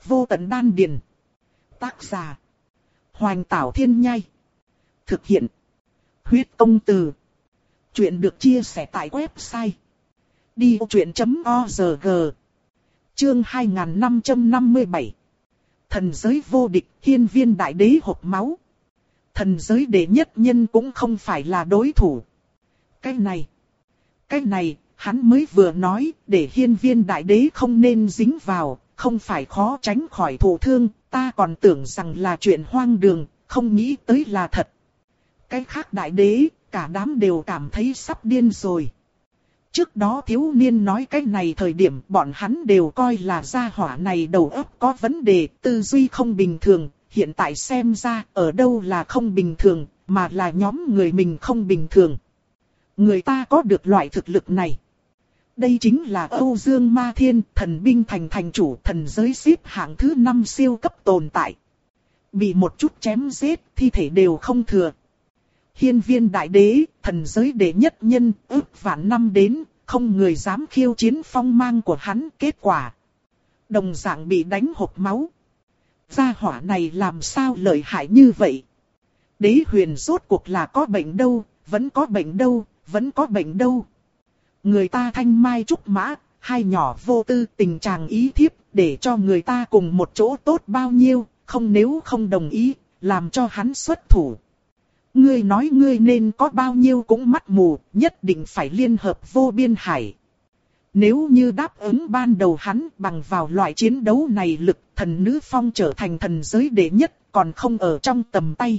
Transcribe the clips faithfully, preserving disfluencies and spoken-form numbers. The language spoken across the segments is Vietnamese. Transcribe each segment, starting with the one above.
Vô tận đan điền. Tác giả. Hoành Tảo Thiên Nhai. Thực hiện. Huyết Công Từ. Chuyện được chia sẻ tại website đi vô chuyện chấm org. Chương hai nghìn năm trăm năm mươi bảy. Thần giới vô địch, hiên viên đại đế hộc máu. Thần giới đệ nhất nhân cũng không phải là đối thủ. Cái này. Cái này, hắn mới vừa nói, để hiên viên đại đế không nên dính vào, không phải khó tránh khỏi thụ thương, ta còn tưởng rằng là chuyện hoang đường, không nghĩ tới là thật. Cái khác đại đế, cả đám đều cảm thấy sắp điên rồi. Trước đó thiếu niên nói cái này thời điểm bọn hắn đều coi là gia hỏa này đầu óc có vấn đề, tư duy không bình thường, hiện tại xem ra ở đâu là không bình thường, mà là nhóm người mình không bình thường. Người ta có được loại thực lực này. Đây chính là Âu Dương Ma Thiên, thần binh thành thành chủ, thần giới xếp hạng thứ năm siêu cấp tồn tại. Bị một chút chém giết, thi thể đều không thừa. Hiên viên đại đế, thần giới đệ nhất nhân, ước vạn năm đến, không người dám khiêu chiến phong mang của hắn, kết quả. Đồng dạng bị đánh hộc máu. Gia hỏa này làm sao lợi hại như vậy? Đế huyền rốt cuộc là có bệnh đâu, vẫn có bệnh đâu, vẫn có bệnh đâu. Người ta thanh mai trúc mã, hai nhỏ vô tư tình chàng ý thiếp, để cho người ta cùng một chỗ tốt bao nhiêu, không nếu không đồng ý, làm cho hắn xuất thủ. Ngươi nói ngươi nên có bao nhiêu cũng mắt mù, nhất định phải liên hợp vô biên hải. Nếu như đáp ứng ban đầu hắn bằng vào loại chiến đấu này lực, thần nữ phong trở thành thần giới đệ nhất, còn không ở trong tầm tay.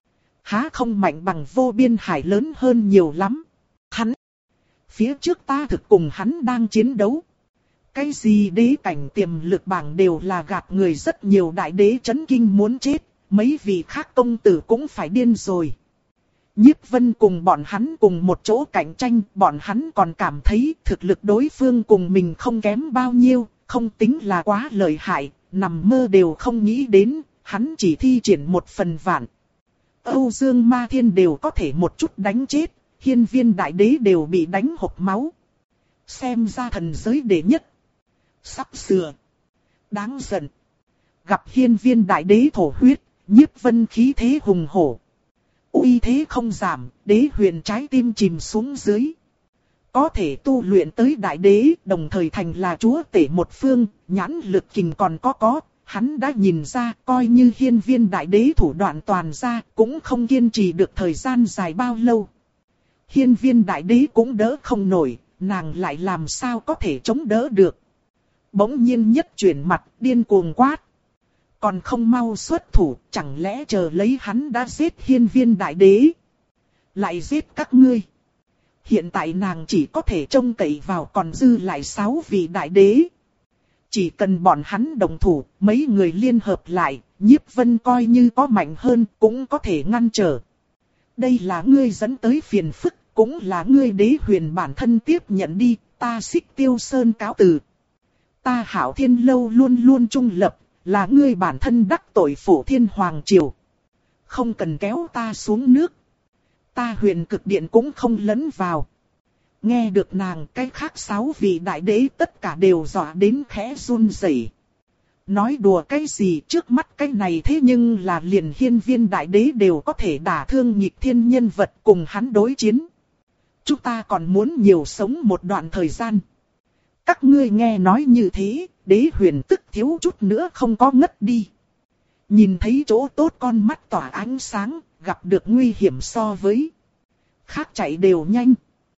Há không mạnh bằng vô biên hải lớn hơn nhiều lắm. Hắn, phía trước ta thực cùng hắn đang chiến đấu. Cái gì đế cảnh tiềm lực bảng đều là gạt người, rất nhiều đại đế chấn kinh muốn chết, mấy vị khác công tử cũng phải điên rồi. Nhiếp Vân cùng bọn hắn cùng một chỗ cạnh tranh, bọn hắn còn cảm thấy thực lực đối phương cùng mình không kém bao nhiêu, không tính là quá lợi hại, nằm mơ đều không nghĩ đến, hắn chỉ thi triển một phần vạn. Âu Dương Ma Thiên đều có thể một chút đánh chết, hiên viên đại đế đều bị đánh hộc máu. Xem ra thần giới đệ nhất. Sắp sửa. Đáng giận. Gặp hiên viên đại đế thổ huyết, Nhiếp Vân khí thế hùng hổ. Uy thế không giảm, đế huyền trái tim chìm xuống dưới. Có thể tu luyện tới đại đế, đồng thời thành là chúa tể một phương, nhãn lực kình còn có có. Hắn đã nhìn ra, coi như hiên viên đại đế thủ đoạn toàn ra, cũng không kiên trì được thời gian dài bao lâu. Hiên viên đại đế cũng đỡ không nổi, nàng lại làm sao có thể chống đỡ được. Bỗng nhiên nhất chuyển mặt, điên cuồng quát. Còn không mau xuất thủ, chẳng lẽ chờ lấy hắn đã giết hiên viên đại đế. Lại giết các ngươi. Hiện tại nàng chỉ có thể trông cậy vào còn dư lại sáu vị đại đế. Chỉ cần bọn hắn đồng thủ, mấy người liên hợp lại, Nhiếp Vân coi như có mạnh hơn, cũng có thể ngăn trở. Đây là ngươi dẫn tới phiền phức, cũng là ngươi đế huyền bản thân tiếp nhận đi, ta Xích Tiêu Sơn cáo từ. Ta Hạo Thiên Lâu luôn luôn trung lập, là ngươi bản thân đắc tội Phổ Thiên Hoàng Triều. Không cần kéo ta xuống nước. Ta Huyền Cực Điện cũng không lấn vào. Nghe được nàng, cái khác sáu vị đại đế tất cả đều dọa đến khẽ run rẩy. Nói đùa cái gì, trước mắt cái này thế nhưng là liền hiên viên đại đế đều có thể đả thương nghịch thiên nhân vật cùng hắn đối chiến. Chúng ta còn muốn nhiều sống một đoạn thời gian. Các ngươi nghe nói như thế, đế huyền tức thiếu chút nữa không có ngất đi. Nhìn thấy chỗ tốt con mắt tỏa ánh sáng, gặp được nguy hiểm so với khác chạy đều nhanh.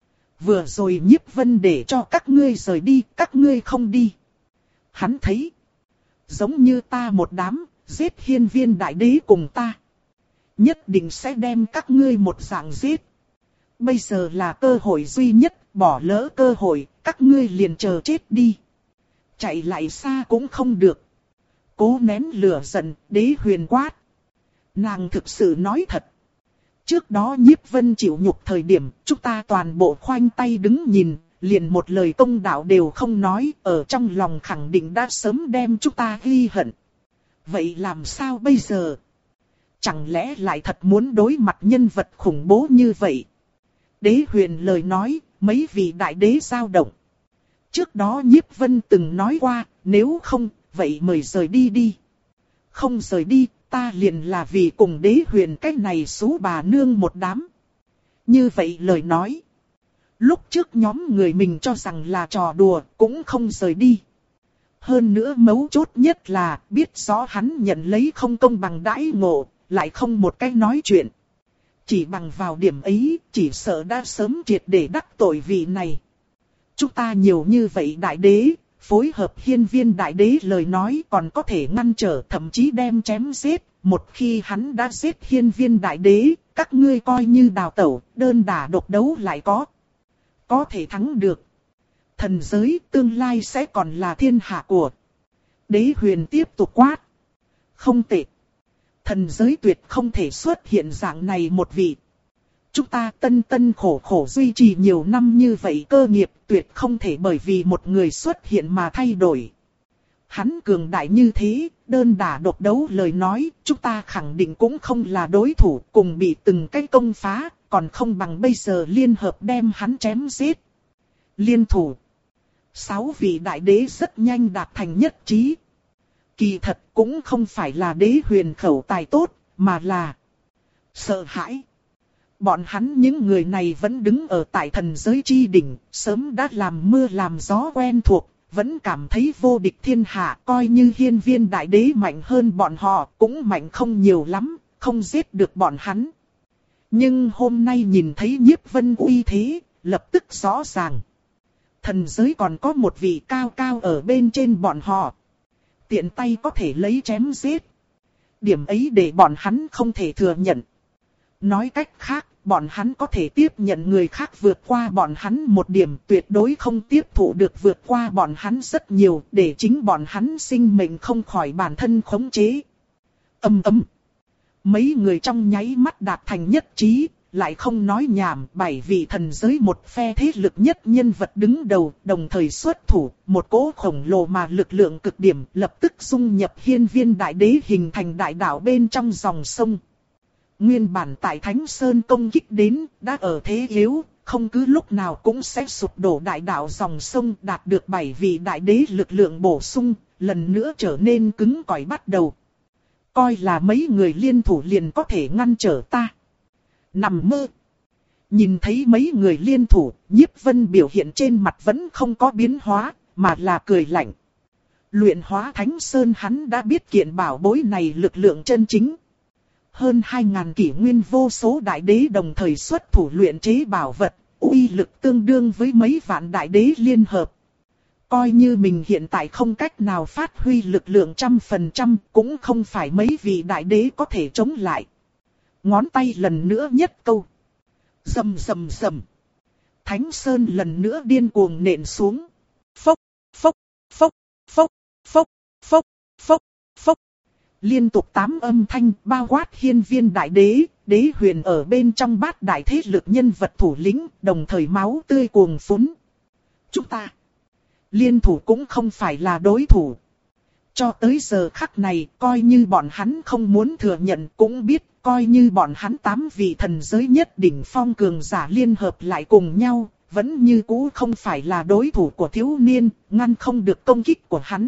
Vừa rồi Nhiếp Vân để cho các ngươi rời đi, các ngươi không đi. Hắn thấy, giống như ta một đám, giết hiên viên đại đế cùng ta. Nhất định sẽ đem các ngươi một dạng giết. Bây giờ là cơ hội duy nhất, bỏ lỡ cơ hội, các ngươi liền chờ chết đi. Chạy lại xa cũng không được. Cố nén lửa giận, đế huyền quát. Nàng thực sự nói thật. Trước đó Nhiếp Vân chịu nhục thời điểm, chúng ta toàn bộ khoanh tay đứng nhìn, liền một lời công đạo đều không nói, ở trong lòng khẳng định đã sớm đem chúng ta ghi hận. Vậy làm sao bây giờ? Chẳng lẽ lại thật muốn đối mặt nhân vật khủng bố như vậy? Đế huyền lời nói, mấy vị đại đế dao động. Trước đó Nhiếp Vân từng nói qua, nếu không, vậy mời rời đi đi. Không rời đi, ta liền là vì cùng Đế Huyền cái này xú bà nương một đám. Như vậy lời nói. Lúc trước nhóm người mình cho rằng là trò đùa, cũng không rời đi. Hơn nữa mấu chốt nhất là biết rõ hắn nhận lấy không công bằng đãi ngộ, lại không một cách nói chuyện. Chỉ bằng vào điểm ấy, chỉ sợ đã sớm triệt để đắc tội vị này. Chúng ta nhiều như vậy đại đế, phối hợp hiên viên đại đế lời nói còn có thể ngăn trở, thậm chí đem chém giết. Một khi hắn đã giết hiên viên đại đế, các ngươi coi như đào tẩu, đơn đả độc đấu lại có. Có thể thắng được. Thần giới tương lai sẽ còn là thiên hạ của. Đế Huyền tiếp tục quát. Không tệ. Thần giới tuyệt không thể xuất hiện dạng này một vị. Chúng ta tân tân khổ khổ duy trì nhiều năm như vậy cơ nghiệp tuyệt không thể bởi vì một người xuất hiện mà thay đổi. Hắn cường đại như thế, đơn đả độc đấu lời nói, chúng ta khẳng định cũng không là đối thủ, cùng bị từng cái công phá, còn không bằng bây giờ liên hợp đem hắn chém giết. Liên thủ. Sáu vị đại đế rất nhanh đạt thành nhất trí. Kỳ thật cũng không phải là Đế Huyền khẩu tài tốt, mà là sợ hãi. Bọn hắn những người này vẫn đứng ở tại thần giới chi đỉnh, sớm đã làm mưa làm gió quen thuộc, vẫn cảm thấy vô địch thiên hạ, coi như hiên viên đại đế mạnh hơn bọn họ, cũng mạnh không nhiều lắm, không giết được bọn hắn. Nhưng hôm nay nhìn thấy Nhiếp Vân uy thế, lập tức rõ ràng. Thần giới còn có một vị cao cao ở bên trên bọn họ. Tiện tay có thể lấy chém giết. Điểm ấy để bọn hắn không thể thừa nhận. Nói cách khác, bọn hắn có thể tiếp nhận người khác vượt qua bọn hắn một điểm, tuyệt đối không tiếp thụ được vượt qua bọn hắn rất nhiều, để chính bọn hắn sinh mệnh không khỏi bản thân khống chế. Ầm ầm. Mấy người trong nháy mắt đạt thành nhất trí, lại không nói nhảm, bảy vị thần giới một phe thế lực nhất nhân vật đứng đầu, đồng thời xuất thủ, một cỗ khổng lồ mà lực lượng cực điểm, lập tức dung nhập hiên viên đại đế hình thành đại đạo bên trong dòng sông. Nguyên bản tại Thánh Sơn công kích đến, đã ở thế yếu, không cứ lúc nào cũng sẽ sụp đổ đại đạo dòng sông, đạt được bảy vị đại đế lực lượng bổ sung, lần nữa trở nên cứng cỏi bắt đầu. Coi là mấy người liên thủ liền có thể ngăn trở ta. Nằm mơ. Nhìn thấy mấy người liên thủ, Nhiếp Vân biểu hiện trên mặt vẫn không có biến hóa, mà là cười lạnh. Luyện hóa Thánh Sơn hắn đã biết kiện bảo bối này lực lượng chân chính. Hơn hai ngàn kỷ nguyên vô số đại đế đồng thời xuất thủ luyện chế bảo vật, uy lực tương đương với mấy vạn đại đế liên hợp. Coi như mình hiện tại không cách nào phát huy lực lượng trăm phần trăm, cũng không phải mấy vị đại đế có thể chống lại. Ngón tay lần nữa nhất câu. Rầm rầm rầm. Thánh Sơn lần nữa điên cuồng nện xuống. Phốc, phốc, phốc, phốc, phốc, phốc, phốc, phốc. Liên tục tám âm thanh bao quát hiên viên đại đế, Đế Huyền ở bên trong bát đại thế lực nhân vật thủ lĩnh, đồng thời máu tươi cuồng phún. Chúng ta liên thủ cũng không phải là đối thủ. Cho tới giờ khắc này, coi như bọn hắn không muốn thừa nhận cũng biết, coi như bọn hắn tám vị thần giới nhất đỉnh phong cường giả liên hợp lại cùng nhau, vẫn như cũ không phải là đối thủ của thiếu niên, ngăn không được công kích của hắn.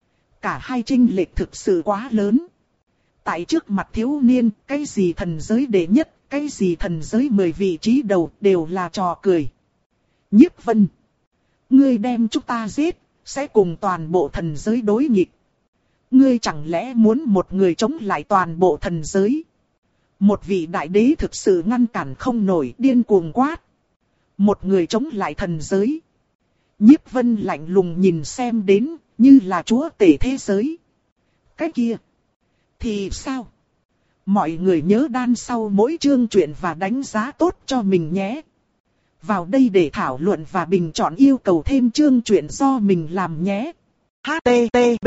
Cả hai chênh lệch thực sự quá lớn. Tại trước mặt thiếu niên, cái gì thần giới đệ nhất, cái gì thần giới mười vị trí đầu đều là trò cười. Nhiếp Vân, ngươi đem chúng ta giết, sẽ cùng toàn bộ thần giới đối nghịch. Ngươi chẳng lẽ muốn một người chống lại toàn bộ thần giới? Một vị đại đế thực sự ngăn cản không nổi, điên cuồng quát. Một người chống lại thần giới. Nhiếp Vân lạnh lùng nhìn xem đến, như là chúa tể thế giới. Cái kia thì sao? Mọi người nhớ đan sau mỗi chương truyện và đánh giá tốt cho mình nhé. Vào đây để thảo luận và bình chọn yêu cầu thêm chương truyện do mình làm nhé. H T T P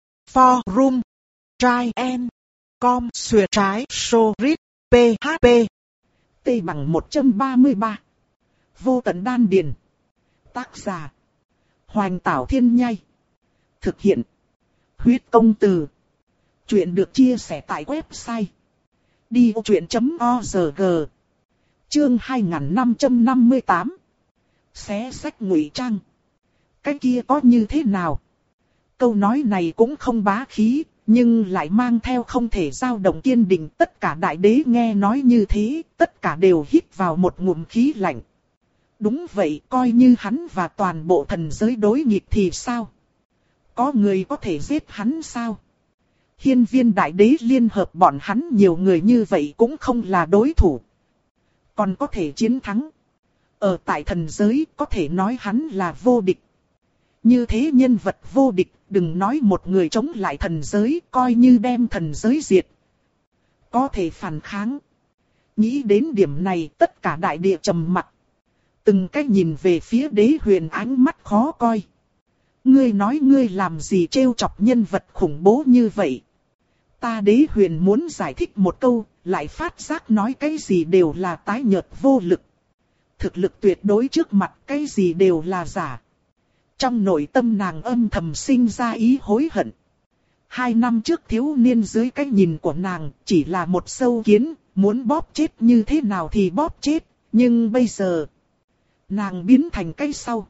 Forum Try and Com Xuyệt trái Sorit P H P T bằng một trăm ba mươi ba. Vô tận đan điền. Tác giả Hoành Tảo Thiên Nhai. Thực hiện Huyết Công Từ. Chuyện được chia sẻ tại website đi vô chuyện chấm org. Chương hai nghìn năm trăm năm mươi tám. Xé sách ngụy trang. Cái kia có như thế nào? Câu nói này cũng không bá khí, nhưng lại mang theo không thể dao động kiên định. Tất cả đại đế nghe nói như thế, tất cả đều hít vào một ngụm khí lạnh. Đúng vậy, coi như hắn và toàn bộ thần giới đối nghịch thì sao? Có người có thể giết hắn sao? Hiên viên đại đế liên hợp bọn hắn nhiều người như vậy cũng không là đối thủ. Còn có thể chiến thắng. Ở tại thần giới có thể nói hắn là vô địch. Như thế nhân vật vô địch, đừng nói một người chống lại thần giới, coi như đem thần giới diệt. Có thể phản kháng. Nghĩ đến điểm này, tất cả đại địa trầm mặc. Từng cái nhìn về phía đế huyền, ánh mắt khó coi. Ngươi nói ngươi làm gì trêu chọc nhân vật khủng bố như vậy? Ta đế huyền muốn giải thích một câu, lại phát giác nói cái gì đều là tái nhợt vô lực. Thực lực tuyệt đối trước mặt cái gì đều là giả. Trong nội tâm nàng âm thầm sinh ra ý hối hận. Hai năm trước thiếu niên dưới cái nhìn của nàng chỉ là một sâu kiến, muốn bóp chết như thế nào thì bóp chết, nhưng bây giờ nàng biến thành cái sau.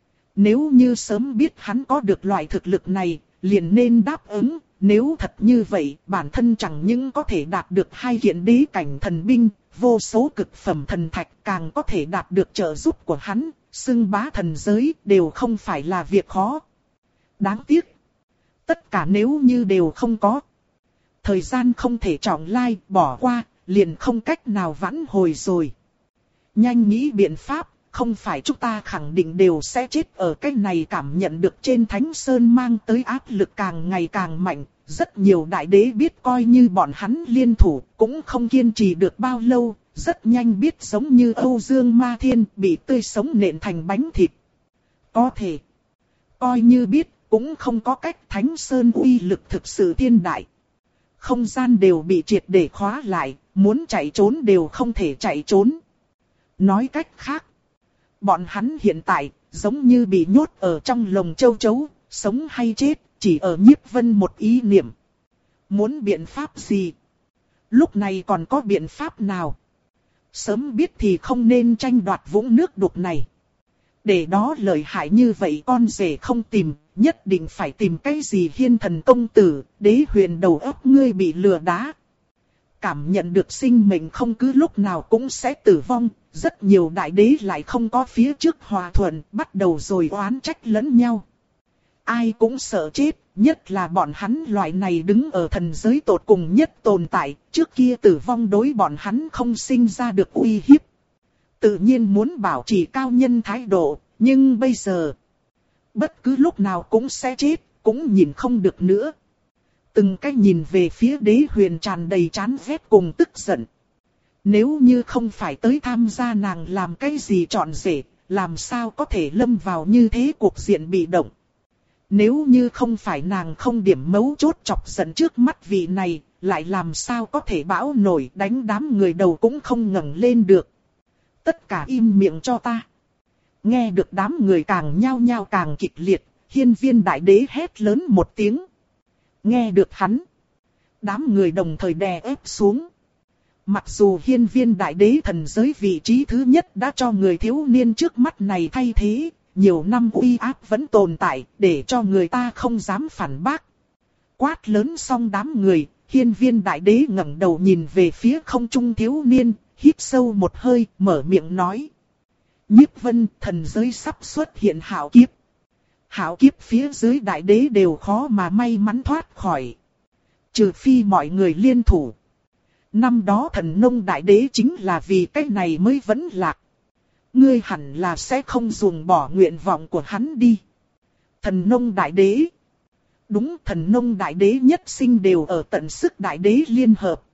Nếu như sớm biết hắn có được loại thực lực này, liền nên đáp ứng. Nếu thật như vậy, bản thân chẳng những có thể đạt được hai kiện đế cảnh thần binh, vô số cực phẩm thần thạch, càng có thể đạt được trợ giúp của hắn, xưng bá thần giới đều không phải là việc khó. Đáng tiếc, tất cả nếu như đều không có. Thời gian không thể trọng lai, bỏ qua, liền không cách nào vãn hồi rồi. Nhanh nghĩ biện pháp, không phải chúng ta khẳng định đều sẽ chết ở cái này. Cảm nhận được trên Thánh Sơn mang tới áp lực càng ngày càng mạnh. Rất nhiều đại đế biết coi như bọn hắn liên thủ cũng không kiên trì được bao lâu, rất nhanh biết giống như Âu Dương Ma Thiên bị tươi sống nện thành bánh thịt. Có thể, coi như biết cũng không có cách. Thánh Sơn uy lực thực sự thiên đại. Không gian đều bị triệt để khóa lại, muốn chạy trốn đều không thể chạy trốn. Nói cách khác, bọn hắn hiện tại giống như bị nhốt ở trong lồng châu chấu, sống hay chết. Chỉ ở Nhiếp Vân một ý niệm. Muốn biện pháp gì? Lúc này còn có biện pháp nào? Sớm biết thì không nên tranh đoạt vũng nước đục này. Để đó lợi hại như vậy con rể không tìm, nhất định phải tìm cái gì. Hiên thần công tử, đế huyền đầu óc ngươi bị lừa đá. Cảm nhận được sinh mệnh không cứ lúc nào cũng sẽ tử vong. Rất nhiều đại đế lại không có phía trước hòa thuận, bắt đầu rồi oán trách lẫn nhau. Ai cũng sợ chết, nhất là bọn hắn loại này đứng ở thần giới tột cùng nhất tồn tại, trước kia tử vong đối bọn hắn không sinh ra được uy hiếp. Tự nhiên muốn bảo trì cao nhân thái độ, nhưng bây giờ, bất cứ lúc nào cũng sẽ chết, cũng nhìn không được nữa. Từng cái nhìn về phía đế huyền tràn đầy chán ghét cùng tức giận. Nếu như không phải tới tham gia nàng làm cái gì trọn rể, làm sao có thể lâm vào như thế cuộc diện bị động. Nếu như không phải nàng không điểm mấu chốt chọc giận trước mắt vị này, lại làm sao có thể bão nổi đánh đám người đầu cũng không ngẩng lên được. Tất cả im miệng cho ta. Nghe được đám người càng nhao nhao càng kịch liệt, hiên viên đại đế hét lớn một tiếng. Nghe được hắn, đám người đồng thời đè ép xuống. Mặc dù hiên viên đại đế thần giới vị trí thứ nhất đã cho người thiếu niên trước mắt này thay thế, nhiều năm uy áp vẫn tồn tại, để cho người ta không dám phản bác. Quát lớn xong đám người, hiên viên đại đế ngẩng đầu nhìn về phía không trung thiếu niên, hít sâu một hơi, mở miệng nói. Nhiếp Vân, thần giới sắp xuất hiện hạo kiếp. Hạo kiếp phía dưới đại đế đều khó mà may mắn thoát khỏi. Trừ phi mọi người liên thủ. Năm đó thần nông đại đế chính là vì cái này mới vẫn lạc. Ngươi hẳn là sẽ không ruồng bỏ nguyện vọng của hắn đi. Thần nông đại đế. Đúng, thần nông đại đế nhất sinh đều ở tận sức đại đế liên hợp.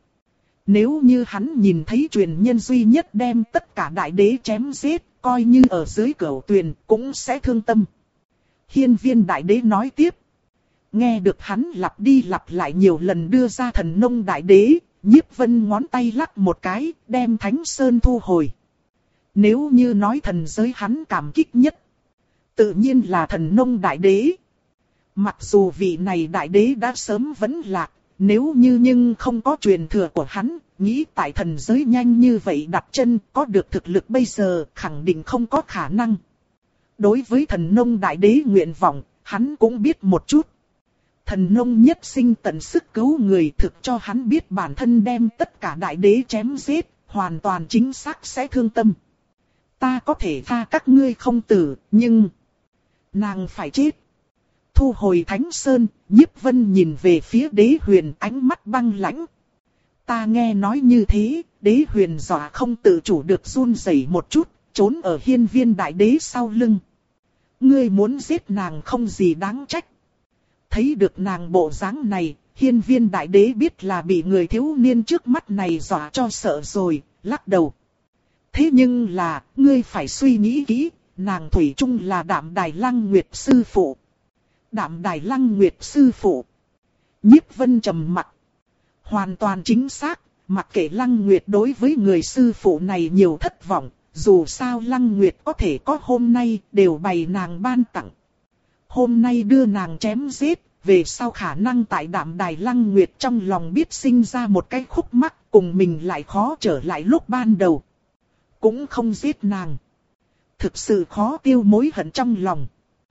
Nếu như hắn nhìn thấy truyền nhân duy nhất đem tất cả đại đế chém giết, coi như ở dưới cửu tuyền cũng sẽ thương tâm. Hiên viên đại đế nói tiếp. Nghe được hắn lặp đi lặp lại nhiều lần đưa ra thần nông đại đế, Nhiếp Vân ngón tay lắc một cái, đem Thánh Sơn thu hồi. Nếu như nói thần giới hắn cảm kích nhất, tự nhiên là thần nông đại đế. Mặc dù vị này đại đế đã sớm vẫn lạc, nếu như nhưng không có truyền thừa của hắn, nghĩ tại thần giới nhanh như vậy đặt chân, có được thực lực bây giờ, khẳng định không có khả năng. Đối với thần nông đại đế nguyện vọng, hắn cũng biết một chút. Thần nông nhất sinh tận sức cứu người, thực cho hắn biết bản thân đem tất cả đại đế chém giết, hoàn toàn chính xác sẽ thương tâm. Ta có thể tha các ngươi không tử, nhưng nàng phải chết. Thu hồi Thánh Sơn, Nhiếp Vân nhìn về phía Đế Huyền, ánh mắt băng lãnh. Ta nghe nói như thế, Đế Huyền dọa không tự chủ được run rẩy một chút, trốn ở hiên viên đại đế sau lưng. Ngươi muốn giết nàng không gì đáng trách. Thấy được nàng bộ dáng này, hiên viên đại đế biết là bị người thiếu niên trước mắt này dọa cho sợ rồi, lắc đầu. Thế nhưng là, ngươi phải suy nghĩ kỹ, nàng thủy chung là Đạm Đài Lăng Nguyệt sư phụ. Đạm Đài Lăng Nguyệt sư phụ. Nhiếp Vân trầm mặc. Hoàn toàn chính xác, mặc kệ Lăng Nguyệt đối với người sư phụ này nhiều thất vọng, dù sao Lăng Nguyệt có thể có hôm nay đều bày nàng ban tặng. Hôm nay đưa nàng chém giết, về sau khả năng tại Đạm Đài Lăng Nguyệt trong lòng biết sinh ra một cái khúc mắc, cùng mình lại khó trở lại lúc ban đầu. Cũng không giết nàng. Thực sự khó tiêu mối hận trong lòng.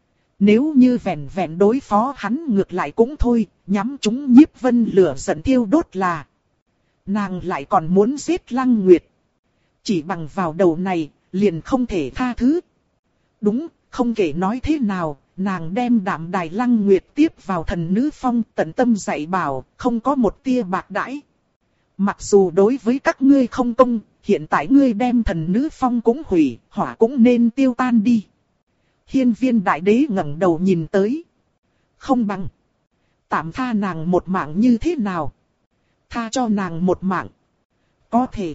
Nếu như vẹn vẹn đối phó hắn ngược lại cũng thôi, nhắm chúng Nhiếp Vân lửa giận thiêu đốt là. Nàng lại còn muốn giết Lăng Nguyệt. Chỉ bằng vào đầu này, liền không thể tha thứ. Đúng, không kể nói thế nào, nàng đem Đạm Đài Lăng Nguyệt tiếp vào thần nữ phong, tận tâm dạy bảo, không có một tia bạc đãi. Mặc dù đối với các ngươi không công, hiện tại ngươi đem thần nữ phong cũng hủy, hỏa cũng nên tiêu tan đi. Hiên viên đại đế ngẩng đầu nhìn tới. Không bằng. Tạm tha nàng một mạng như thế nào? Tha cho nàng một mạng. Có thể.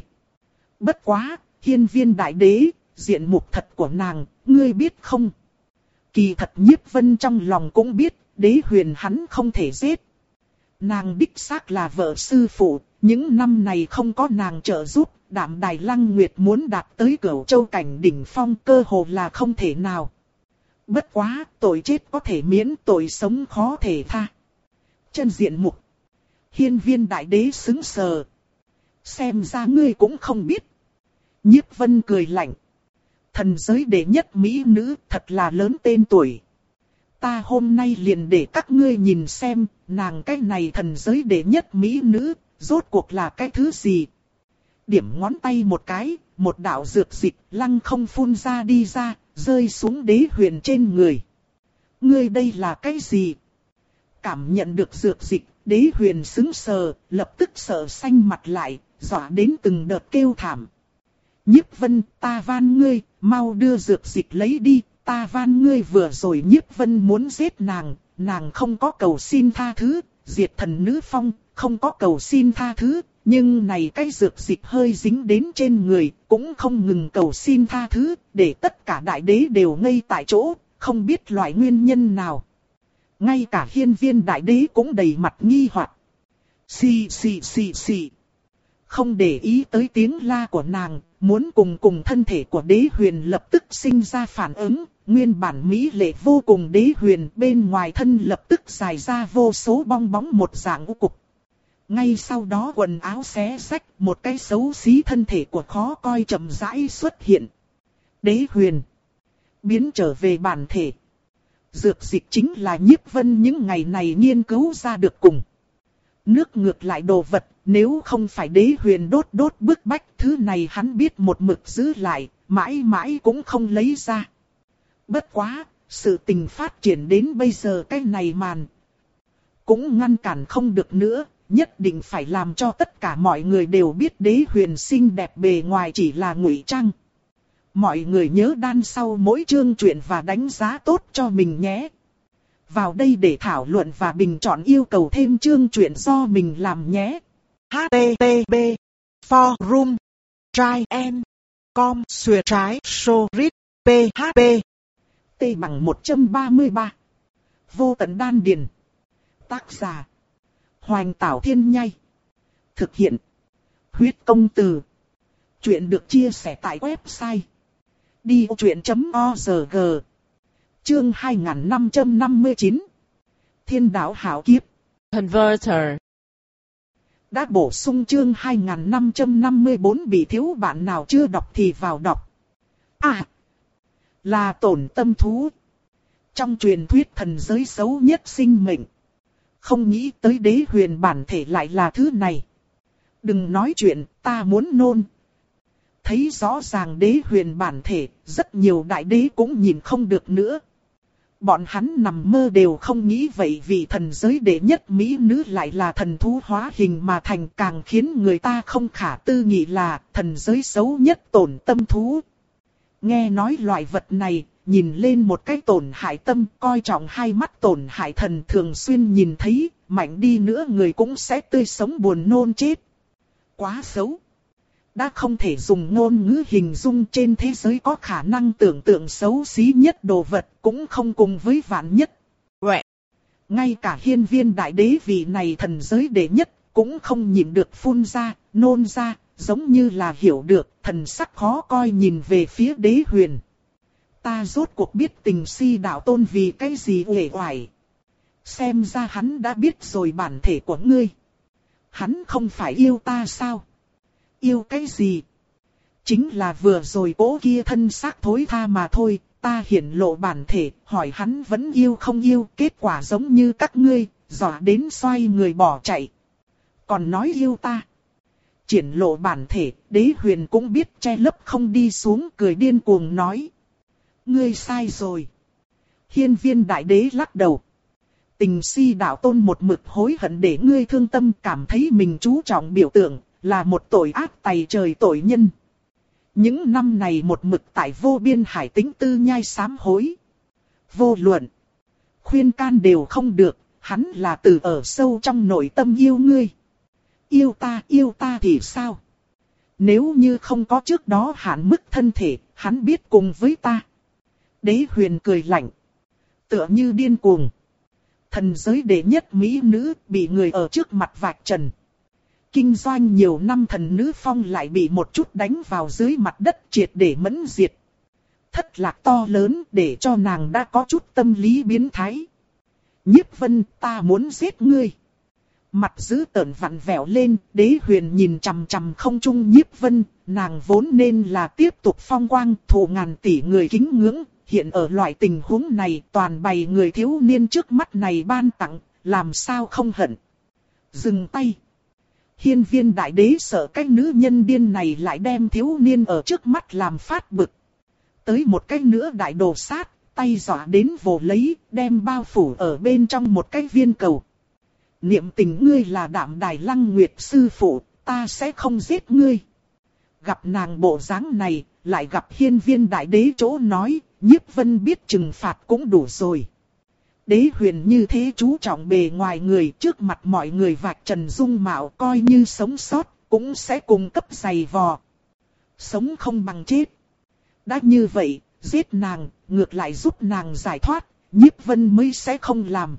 Bất quá, hiên viên đại đế, diện mục thật của nàng, ngươi biết không? Kỳ thật Nhiếp Vân trong lòng cũng biết, Đế Huyền hắn không thể giết. Nàng đích xác là vợ sư phụ, những năm này không có nàng trợ giúp, Đạm Đài Lăng Nguyệt muốn đạt tới Cửu Châu cảnh đỉnh phong cơ hồ là không thể nào. Bất quá, tội chết có thể miễn, tội sống khó thể tha. Chân diện mục. Hiên viên đại đế sững sờ. Xem ra ngươi cũng không biết. Nhiếp Vân cười lạnh. Thần giới đệ nhất mỹ nữ thật là lớn tên tuổi. Ta hôm nay liền để các ngươi nhìn xem, nàng cái này thần giới đệ nhất mỹ nữ, rốt cuộc là cái thứ gì. Điểm ngón tay một cái, một đạo dược dịch lăng không phun ra đi ra, rơi xuống Đế Huyền trên người. Ngươi đây là cái gì? Cảm nhận được dược dịch, Đế Huyền sững sờ, lập tức sợ xanh mặt lại, dọa đến từng đợt kêu thảm. Nhiếp Vân, ta van ngươi, mau đưa dược dịch lấy đi, ta van ngươi. Vừa rồi Nhiếp Vân muốn giết nàng, nàng không có cầu xin tha thứ, diệt thần nữ phong, không có cầu xin tha thứ, nhưng này cái dược dịch hơi dính đến trên người, cũng không ngừng cầu xin tha thứ, để tất cả đại đế đều ngây tại chỗ, không biết loại nguyên nhân nào. Ngay cả hiên viên đại đế cũng đầy mặt nghi hoặc. Xì xì xì xì. Không để ý tới tiếng la của nàng, muốn cùng cùng thân thể của Đế Huyền lập tức sinh ra phản ứng, nguyên bản mỹ lệ vô cùng Đế Huyền bên ngoài thân lập tức dài ra vô số bong bóng một dạng u cục. Ngay sau đó quần áo xé rách, một cái xấu xí thân thể của khó coi chậm rãi xuất hiện. Đế Huyền biến trở về bản thể. Dược dịch chính là Nhiếp Vân những ngày này nghiên cứu ra được cùng. Nước ngược lại đồ vật, nếu không phải Đế Huyền đốt đốt bức bách, thứ này hắn biết một mực giữ lại, mãi mãi cũng không lấy ra. Bất quá, sự tình phát triển đến bây giờ cái này màn cũng ngăn cản không được nữa, nhất định phải làm cho tất cả mọi người đều biết Đế Huyền xinh đẹp bề ngoài chỉ là ngụy trang. Mọi người nhớ đan sau mỗi chương truyện và đánh giá tốt cho mình nhé. Vào đây để thảo luận và bình chọn yêu cầu thêm chương truyện do mình làm nhé. hát tê tê pê forum try and com xuyệt trái sorit php T bằng một trăm ba mươi ba. Vô tận đan điền. Tác giả Hoành Tảo Thiên Nhai. Thực hiện Huyết Công Từ. Chuyện được chia sẻ tại website đi ô truyện chấm org. Chương hai nghìn năm trăm năm mươi chín. Thiên đạo hảo kiếp. Converter. Đã bổ sung chương hai nghìn năm trăm năm mươi bốn, bị thiếu bạn nào chưa đọc thì vào đọc. À, là tổn tâm thú. Trong truyền thuyết thần giới xấu nhất sinh mệnh. Không nghĩ tới đế huyền bản thể lại là thứ này. Đừng nói chuyện, ta muốn nôn. Thấy rõ ràng đế huyền bản thể, rất nhiều đại đế cũng nhìn không được nữa. Bọn hắn nằm mơ đều không nghĩ vậy vì thần giới đệ nhất mỹ nữ lại là thần thú hóa hình mà thành, càng khiến người ta không khả tư nghị là thần giới xấu nhất tổn tâm thú. Nghe nói loại vật này, nhìn lên một cái tổn hại tâm, coi trọng hai mắt tổn hại thần, thường xuyên nhìn thấy, mạnh đi nữa người cũng sẽ tươi sống buồn nôn chết. Quá xấu. Đã không thể dùng ngôn ngữ hình dung, trên thế giới có khả năng tưởng tượng xấu xí nhất đồ vật cũng không cùng với vạn nhất. Uệ. Ngay cả hiên viên đại đế vị này thần giới đệ nhất cũng không nhịn được phun ra, nôn ra, giống như là hiểu được, thần sắc khó coi nhìn về phía đế huyền. Ta rốt cuộc biết tình si đạo tôn vì cái gì uể oải. Xem ra hắn đã biết rồi bản thể của ngươi. Hắn không phải yêu ta sao? Yêu cái gì? Chính là vừa rồi cố kia thân xác thối tha mà thôi, ta hiển lộ bản thể, hỏi hắn vẫn yêu không yêu, kết quả giống như các ngươi, dọa đến xoay người bỏ chạy. Còn nói yêu ta. Triển lộ bản thể, đế huyền cũng biết che lấp không đi xuống, cười điên cuồng nói. Ngươi sai rồi. Hiên viên đại đế lắc đầu. Tình si đạo tôn một mực hối hận để ngươi thương tâm, cảm thấy mình chú trọng biểu tượng, là một tội ác tày trời tội nhân. Những năm này một mực tại vô biên hải tính tư nhai sám hối. Vô luận. Khuyên can đều không được, hắn là từ ở sâu trong nội tâm yêu ngươi. Yêu ta, yêu ta thì sao? Nếu như không có trước đó hạn mức thân thể, hắn biết cùng với ta. Đế huyền cười lạnh. Tựa như điên cuồng. Thần giới đệ nhất mỹ nữ bị người ở trước mặt vạch trần. Kinh doanh nhiều năm thần nữ phong lại bị một chút đánh vào dưới mặt đất triệt để mẫn diệt. Thất lạc to lớn để cho nàng đã có chút tâm lý biến thái. Nhiếp Vân, ta muốn giết ngươi. Mặt dữ tợn vặn vẹo lên, đế huyền nhìn chằm chằm không trung Nhiếp Vân, nàng vốn nên là tiếp tục phong quang, thụ ngàn tỷ người kính ngưỡng, hiện ở loại tình huống này toàn bày người thiếu niên trước mắt này ban tặng, làm sao không hận. Dừng tay. Hiên viên đại đế sợ cái nữ nhân điên này lại đem thiếu niên ở trước mắt làm phát bực. Tới một cái nữa đại đồ sát, tay dọa đến vồ lấy, đem bao phủ ở bên trong một cái viên cầu. Niệm tình ngươi là Đạm Đài Lăng Nguyệt sư phụ, ta sẽ không giết ngươi. Gặp nàng bộ dáng này, lại gặp hiên viên đại đế chỗ nói, Nhiếp Vân biết trừng phạt cũng đủ rồi. Đế huyền như thế chú trọng bề ngoài người, trước mặt mọi người vạch trần dung mạo, coi như sống sót, cũng sẽ cung cấp giày vò. Sống không bằng chết. Đã như vậy, giết nàng, ngược lại giúp nàng giải thoát, Nhiếp Vân mới sẽ không làm.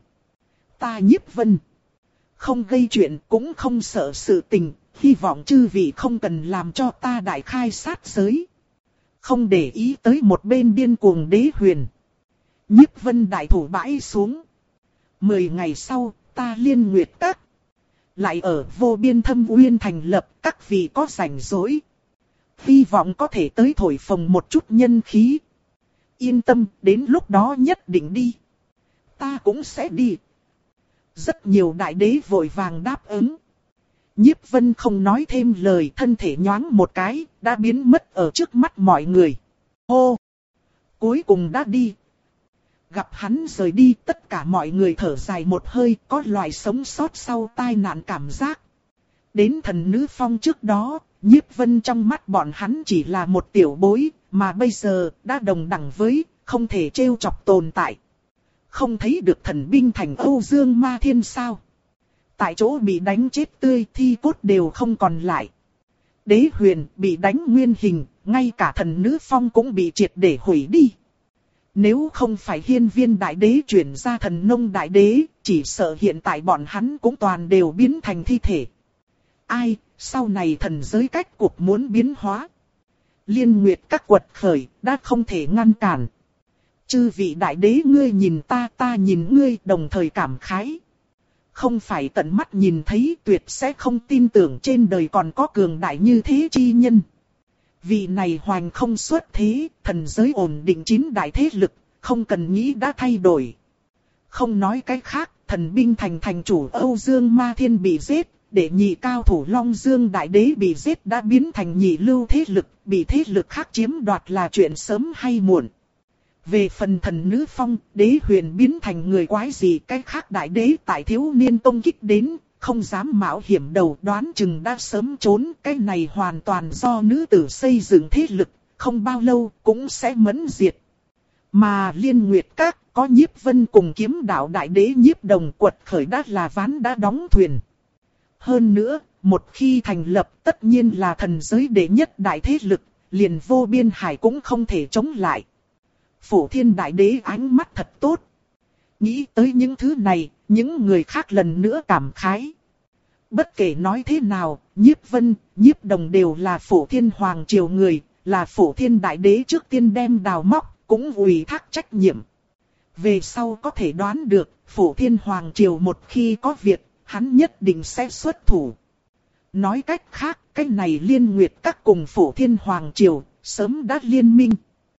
Ta Nhiếp Vân không gây chuyện, cũng không sợ sự tình, hy vọng chư vị không cần làm cho ta đại khai sát giới. Không để ý tới một bên điên cuồng đế huyền. Nhiếp Vân đại thủ bãi xuống. Mười ngày sau, ta Liên Nguyệt Các lại ở vô biên thâm uyên thành lập, các vị có rảnh rỗi, hy vọng có thể tới thổi phồng một chút nhân khí. Yên tâm, đến lúc đó nhất định đi. Ta cũng sẽ đi. Rất nhiều đại đế vội vàng đáp ứng. Nhiếp Vân không nói thêm lời, thân thể nhoáng một cái, đã biến mất ở trước mắt mọi người. Hô! Cuối cùng đã đi. Gặp hắn rời đi, tất cả mọi người thở dài một hơi, có loại sống sót sau tai nạn cảm giác. Đến thần nữ phong trước đó, Nhiếp Vân trong mắt bọn hắn chỉ là một tiểu bối, mà bây giờ đã đồng đẳng với, không thể trêu chọc tồn tại. Không thấy được thần binh thành Âu Dương Ma Thiên sao? Tại chỗ bị đánh chết tươi, thi cốt đều không còn lại. Đế huyền bị đánh nguyên hình, ngay cả thần nữ phong cũng bị triệt để hủy đi. Nếu không phải hiên viên đại đế chuyển ra thần nông đại đế, chỉ sợ hiện tại bọn hắn cũng toàn đều biến thành thi thể. Ai, sau này thần giới cách cuộc muốn biến hóa. Liên Nguyệt Các quật khởi, đã không thể ngăn cản. Chư vị đại đế ngươi nhìn ta, ta nhìn ngươi, đồng thời cảm khái. Không phải tận mắt nhìn thấy, tuyệt sẽ không tin tưởng trên đời còn có cường đại như thế chi nhân. Vị này hoành không xuất thế, thần giới ổn định chín đại thế lực, không cần nghĩ đã thay đổi. Không nói cái khác, thần binh thành thành chủ Âu Dương Ma Thiên bị giết, để nhị cao thủ Long Dương Đại Đế bị giết đã biến thành nhị lưu thế lực, bị thế lực khác chiếm đoạt là chuyện sớm hay muộn. Về phần thần nữ phong, đế huyền biến thành người quái gì, cái khác đại đế tại thiếu niên công kích đến, không dám mạo hiểm đầu, đoán chừng đã sớm trốn. Cái này hoàn toàn do nữ tử xây dựng thế lực, không bao lâu cũng sẽ mẫn diệt. Mà Liên Nguyệt Các có Nhiếp Vân cùng Kiếm Đạo Đại Đế Nhiếp Đồng quật khởi đã là ván đã đóng thuyền. Hơn nữa, một khi thành lập tất nhiên là thần giới đệ nhất đại thế lực, liền Vô Biên Hải cũng không thể chống lại. Phổ Thiên Đại Đế ánh mắt thật tốt. Nghĩ tới những thứ này, những người khác lần nữa cảm khái. Bất kể nói thế nào, Nhiếp Vân, Nhiếp Đồng đều là Phổ Thiên Hoàng Triều người, là Phổ Thiên Đại Đế trước tiên đem đào móc, cũng ủy thác trách nhiệm. Về sau có thể đoán được, Phổ Thiên Hoàng Triều một khi có việc, hắn nhất định sẽ xuất thủ. Nói cách khác, cái này Liên Nguyệt Các cùng Phổ Thiên Hoàng Triều, sớm đã liên minh.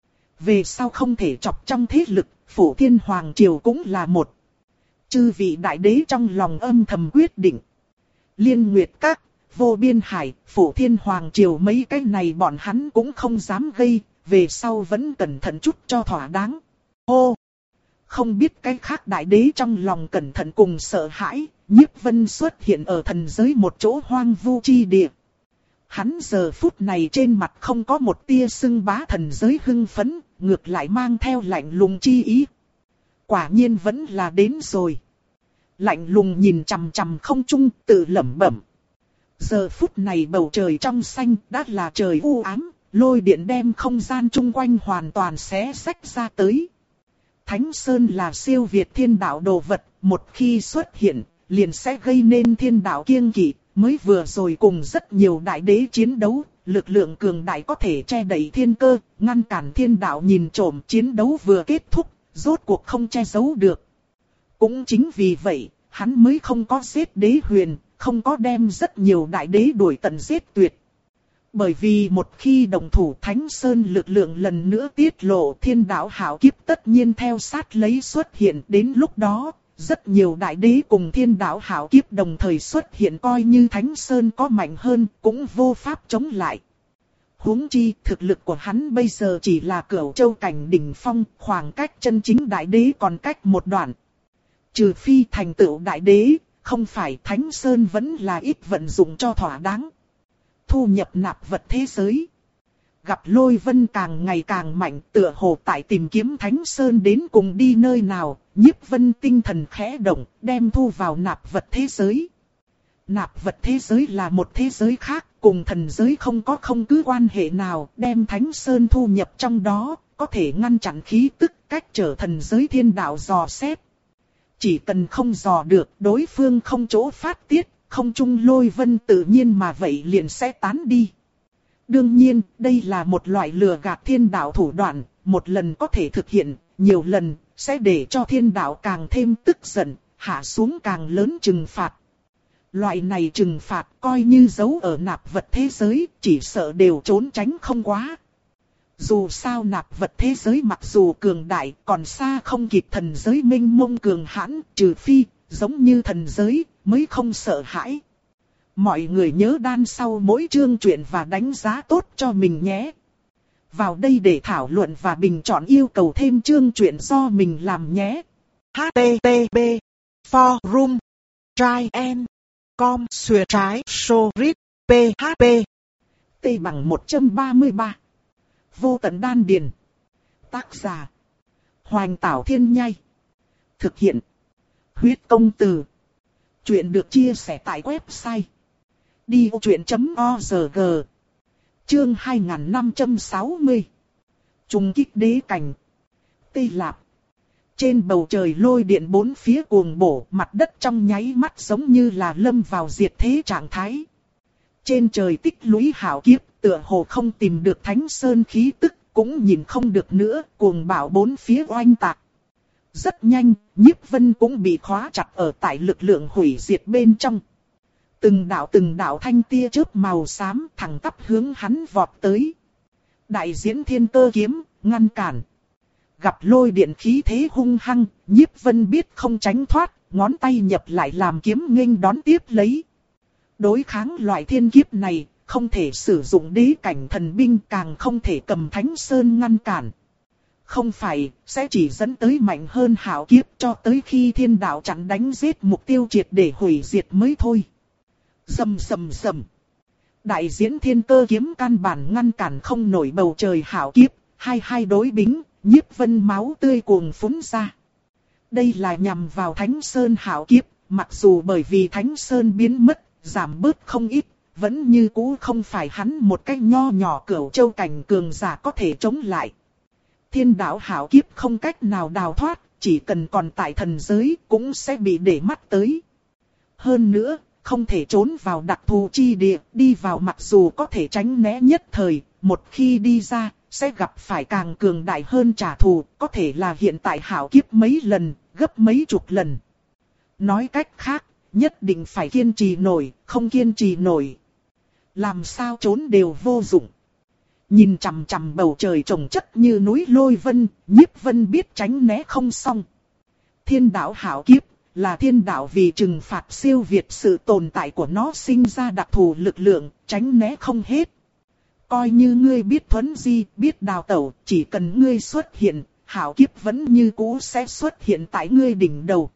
Về sau không thể chọc trong thế lực, Phổ Thiên Hoàng Triều cũng là một. Chư vị đại đế trong lòng âm thầm quyết định. Liên Nguyệt Các, Vô Biên Hải, Phổ Thiên Hoàng Triều mấy cái này bọn hắn cũng không dám gây, về sau vẫn cẩn thận chút cho thỏa đáng. Hô! Không biết cái khác đại đế trong lòng cẩn thận cùng sợ hãi, Nhiếp Vân xuất hiện ở thần giới một chỗ hoang vu chi địa. Hắn giờ phút này trên mặt không có một tia xưng bá thần giới hưng phấn, ngược lại mang theo lạnh lùng chi ý. Quả nhiên vẫn là đến rồi. Lạnh lùng nhìn chằm chằm không trung, tự lẩm bẩm. Giờ phút này bầu trời trong xanh đã là trời u ám, lôi điện đem không gian chung quanh hoàn toàn xé xách ra tới. Thánh Sơn là siêu việt thiên đạo đồ vật, một khi xuất hiện, liền sẽ gây nên thiên đạo kiêng kỵ. Mới vừa rồi cùng rất nhiều đại đế chiến đấu, lực lượng cường đại có thể che đậy thiên cơ, ngăn cản thiên đạo nhìn trộm. Chiến đấu vừa kết thúc, rốt cuộc không che giấu được. Cũng chính vì vậy, hắn mới không có giết đế huyền, không có đem rất nhiều đại đế đuổi tận giết tuyệt. Bởi vì một khi đồng thủ Thánh Sơn lực lượng lần nữa tiết lộ, thiên đạo hạo kiếp tất nhiên theo sát lấy xuất hiện. Đến lúc đó, rất nhiều đại đế cùng thiên đạo hạo kiếp đồng thời xuất hiện, coi như Thánh Sơn có mạnh hơn cũng vô pháp chống lại. Huống chi thực lực của hắn bây giờ chỉ là Cửu Châu cảnh đỉnh phong, khoảng cách chân chính đại đế còn cách một đoạn. Trừ phi thành tựu đại đế, không phải Thánh Sơn vẫn là ít vận dụng cho thỏa đáng. Thu nhập nạp vật thế giới. Gặp Lôi Vân càng ngày càng mạnh, tựa hồ tại tìm kiếm Thánh Sơn đến cùng đi nơi nào. Nhiếp Vân tinh thần khẽ động, đem thu vào nạp vật thế giới. Nạp vật thế giới là một thế giới khác, cùng thần giới không có không cứ quan hệ nào. Đem Thánh Sơn thu nhập trong đó, có thể ngăn chặn khí tức cách trở thần giới thiên đạo dò xét. Chỉ cần không dò được, đối phương không chỗ phát tiết, không trung Lôi Vân tự nhiên mà vậy liền sẽ tán đi. Đương nhiên, đây là một loại lừa gạt thiên đạo thủ đoạn, một lần có thể thực hiện, nhiều lần sẽ để cho thiên đạo càng thêm tức giận, hạ xuống càng lớn trừng phạt. Loại này trừng phạt coi như giấu ở nạp vật thế giới, chỉ sợ đều trốn tránh không quá. Dù sao nạp vật thế giới mặc dù cường đại, còn xa không kịp thần giới minh mông cường hãn, trừ phi, giống như thần giới, mới không sợ hãi. Mọi người nhớ đan sau mỗi chương truyện và đánh giá tốt cho mình nhé. Vào đây để thảo luận và bình chọn yêu cầu thêm chương truyện do mình làm nhé. H T T P Forum Try and Com Xuyệt trái Sorit P H P T bằng một trăm ba mươi ba. Vô tận đan điền. Tác giả Hoành Tảo Thiên Nhai. Thực hiện Huyết Công Từ. Chuyện được chia sẻ tại website đi vô chuyện chấm org. Chương hai nghìn năm trăm sáu mươi. Trùng kích đế cảnh. Tây Lạp. Trên bầu trời lôi điện bốn phía cuồng bổ, mặt đất trong nháy mắt giống như là lâm vào diệt thế trạng thái. Trên trời tích lũy hạo kiếp, tựa hồ không tìm được Thánh Sơn khí tức, cũng nhìn không được nữa, cuồng bạo bốn phía oanh tạc. Rất nhanh, Nhiếp Vân cũng bị khóa chặt ở tại lực lượng hủy diệt bên trong. Từng đạo từng đạo thanh tia chớp màu xám thẳng tắp hướng hắn vọt tới. Đại diễn thiên cơ kiếm, ngăn cản. gặp lôi điện khí thế hung hăng, Nhiếp Vân biết không tránh thoát, ngón tay nhập lại làm kiếm nghênh đón tiếp lấy. Đối kháng loại thiên kiếp này, không thể sử dụng đế cảnh thần binh, càng không thể cầm Thánh Sơn ngăn cản. Không phải, sẽ chỉ dẫn tới mạnh hơn hạo kiếp cho tới khi thiên đạo chặn đánh giết mục tiêu triệt để hủy diệt mới thôi. Rầm rầm rầm. Đại diễn thiên cơ kiếm căn bản ngăn cản không nổi bầu trời hạo kiếp, hai hai đối bính, Nhiếp Vân máu tươi cuồng phún ra. Đây là nhằm vào Thánh Sơn hạo kiếp, mặc dù bởi vì Thánh Sơn biến mất, giảm bớt không ít, vẫn như cũ không phải hắn một cách nho nhỏ Cửu Châu cảnh cường giả có thể chống lại. Thiên đạo hạo kiếp không cách nào đào thoát, chỉ cần còn tại thần giới cũng sẽ bị để mắt tới. Hơn nữa, không thể trốn vào đặc thù chi địa, đi vào mặc dù có thể tránh né nhất thời, một khi đi ra, sẽ gặp phải càng cường đại hơn trả thù, có thể là hiện tại hạo kiếp mấy lần, gấp mấy chục lần. Nói cách khác, nhất định phải kiên trì nổi, không kiên trì nổi. Làm sao trốn đều vô dụng. Nhìn chằm chằm bầu trời trồng chất như núi lôi vân, Nhiếp Vân biết tránh né không xong. Thiên đạo hạo kiếp là thiên đạo vì trừng phạt siêu việt sự tồn tại của nó sinh ra đặc thù lực lượng, tránh né không hết. Coi như ngươi biết thuấn di, biết đào tẩu, chỉ cần ngươi xuất hiện, hạo kiếp vẫn như cũ sẽ xuất hiện tại ngươi đỉnh đầu.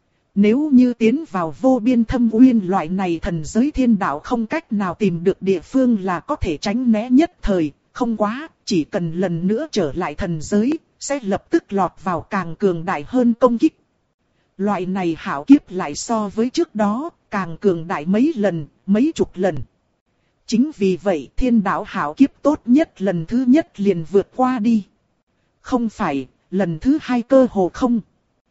Nếu như tiến vào vô biên thâm uyên loại này thần giới thiên đạo không cách nào tìm được địa phương là có thể tránh né nhất thời, không quá, chỉ cần lần nữa trở lại thần giới, sẽ lập tức lọt vào càng cường đại hơn công kích. Loại này hạo kiếp lại so với trước đó, càng cường đại mấy lần, mấy chục lần. Chính vì vậy thiên đạo hạo kiếp tốt nhất lần thứ nhất liền vượt qua đi. Không phải, lần thứ hai cơ hồ không.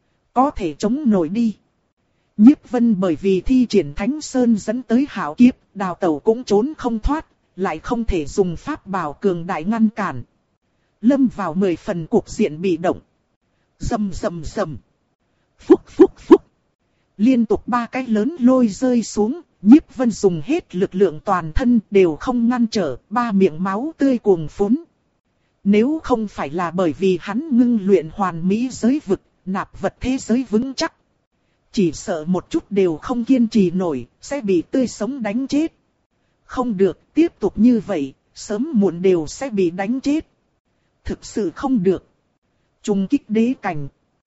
Có thể chống nổi đi. Nhiếp Vân bởi vì thi triển Thánh Sơn dẫn tới hạo kiếp, đào tẩu cũng trốn không thoát, lại không thể dùng pháp bảo cường đại ngăn cản. Lâm vào mười phần cuộc diện bị động. Rầm rầm rầm. Phúc phúc phúc. Liên tục ba cái lớn lôi rơi xuống, Nhiếp Vân dùng hết lực lượng toàn thân đều không ngăn trở, ba miệng máu tươi cuồng phún. Nếu không phải là bởi vì hắn ngưng luyện hoàn mỹ giới vực, nạp vật thế giới vững chắc. Chỉ sợ một chút đều không kiên trì nổi, sẽ bị tươi sống đánh chết. Không được, tiếp tục như vậy, sớm muộn đều sẽ bị đánh chết. Thực sự không được. Trùng kích đế cảnh.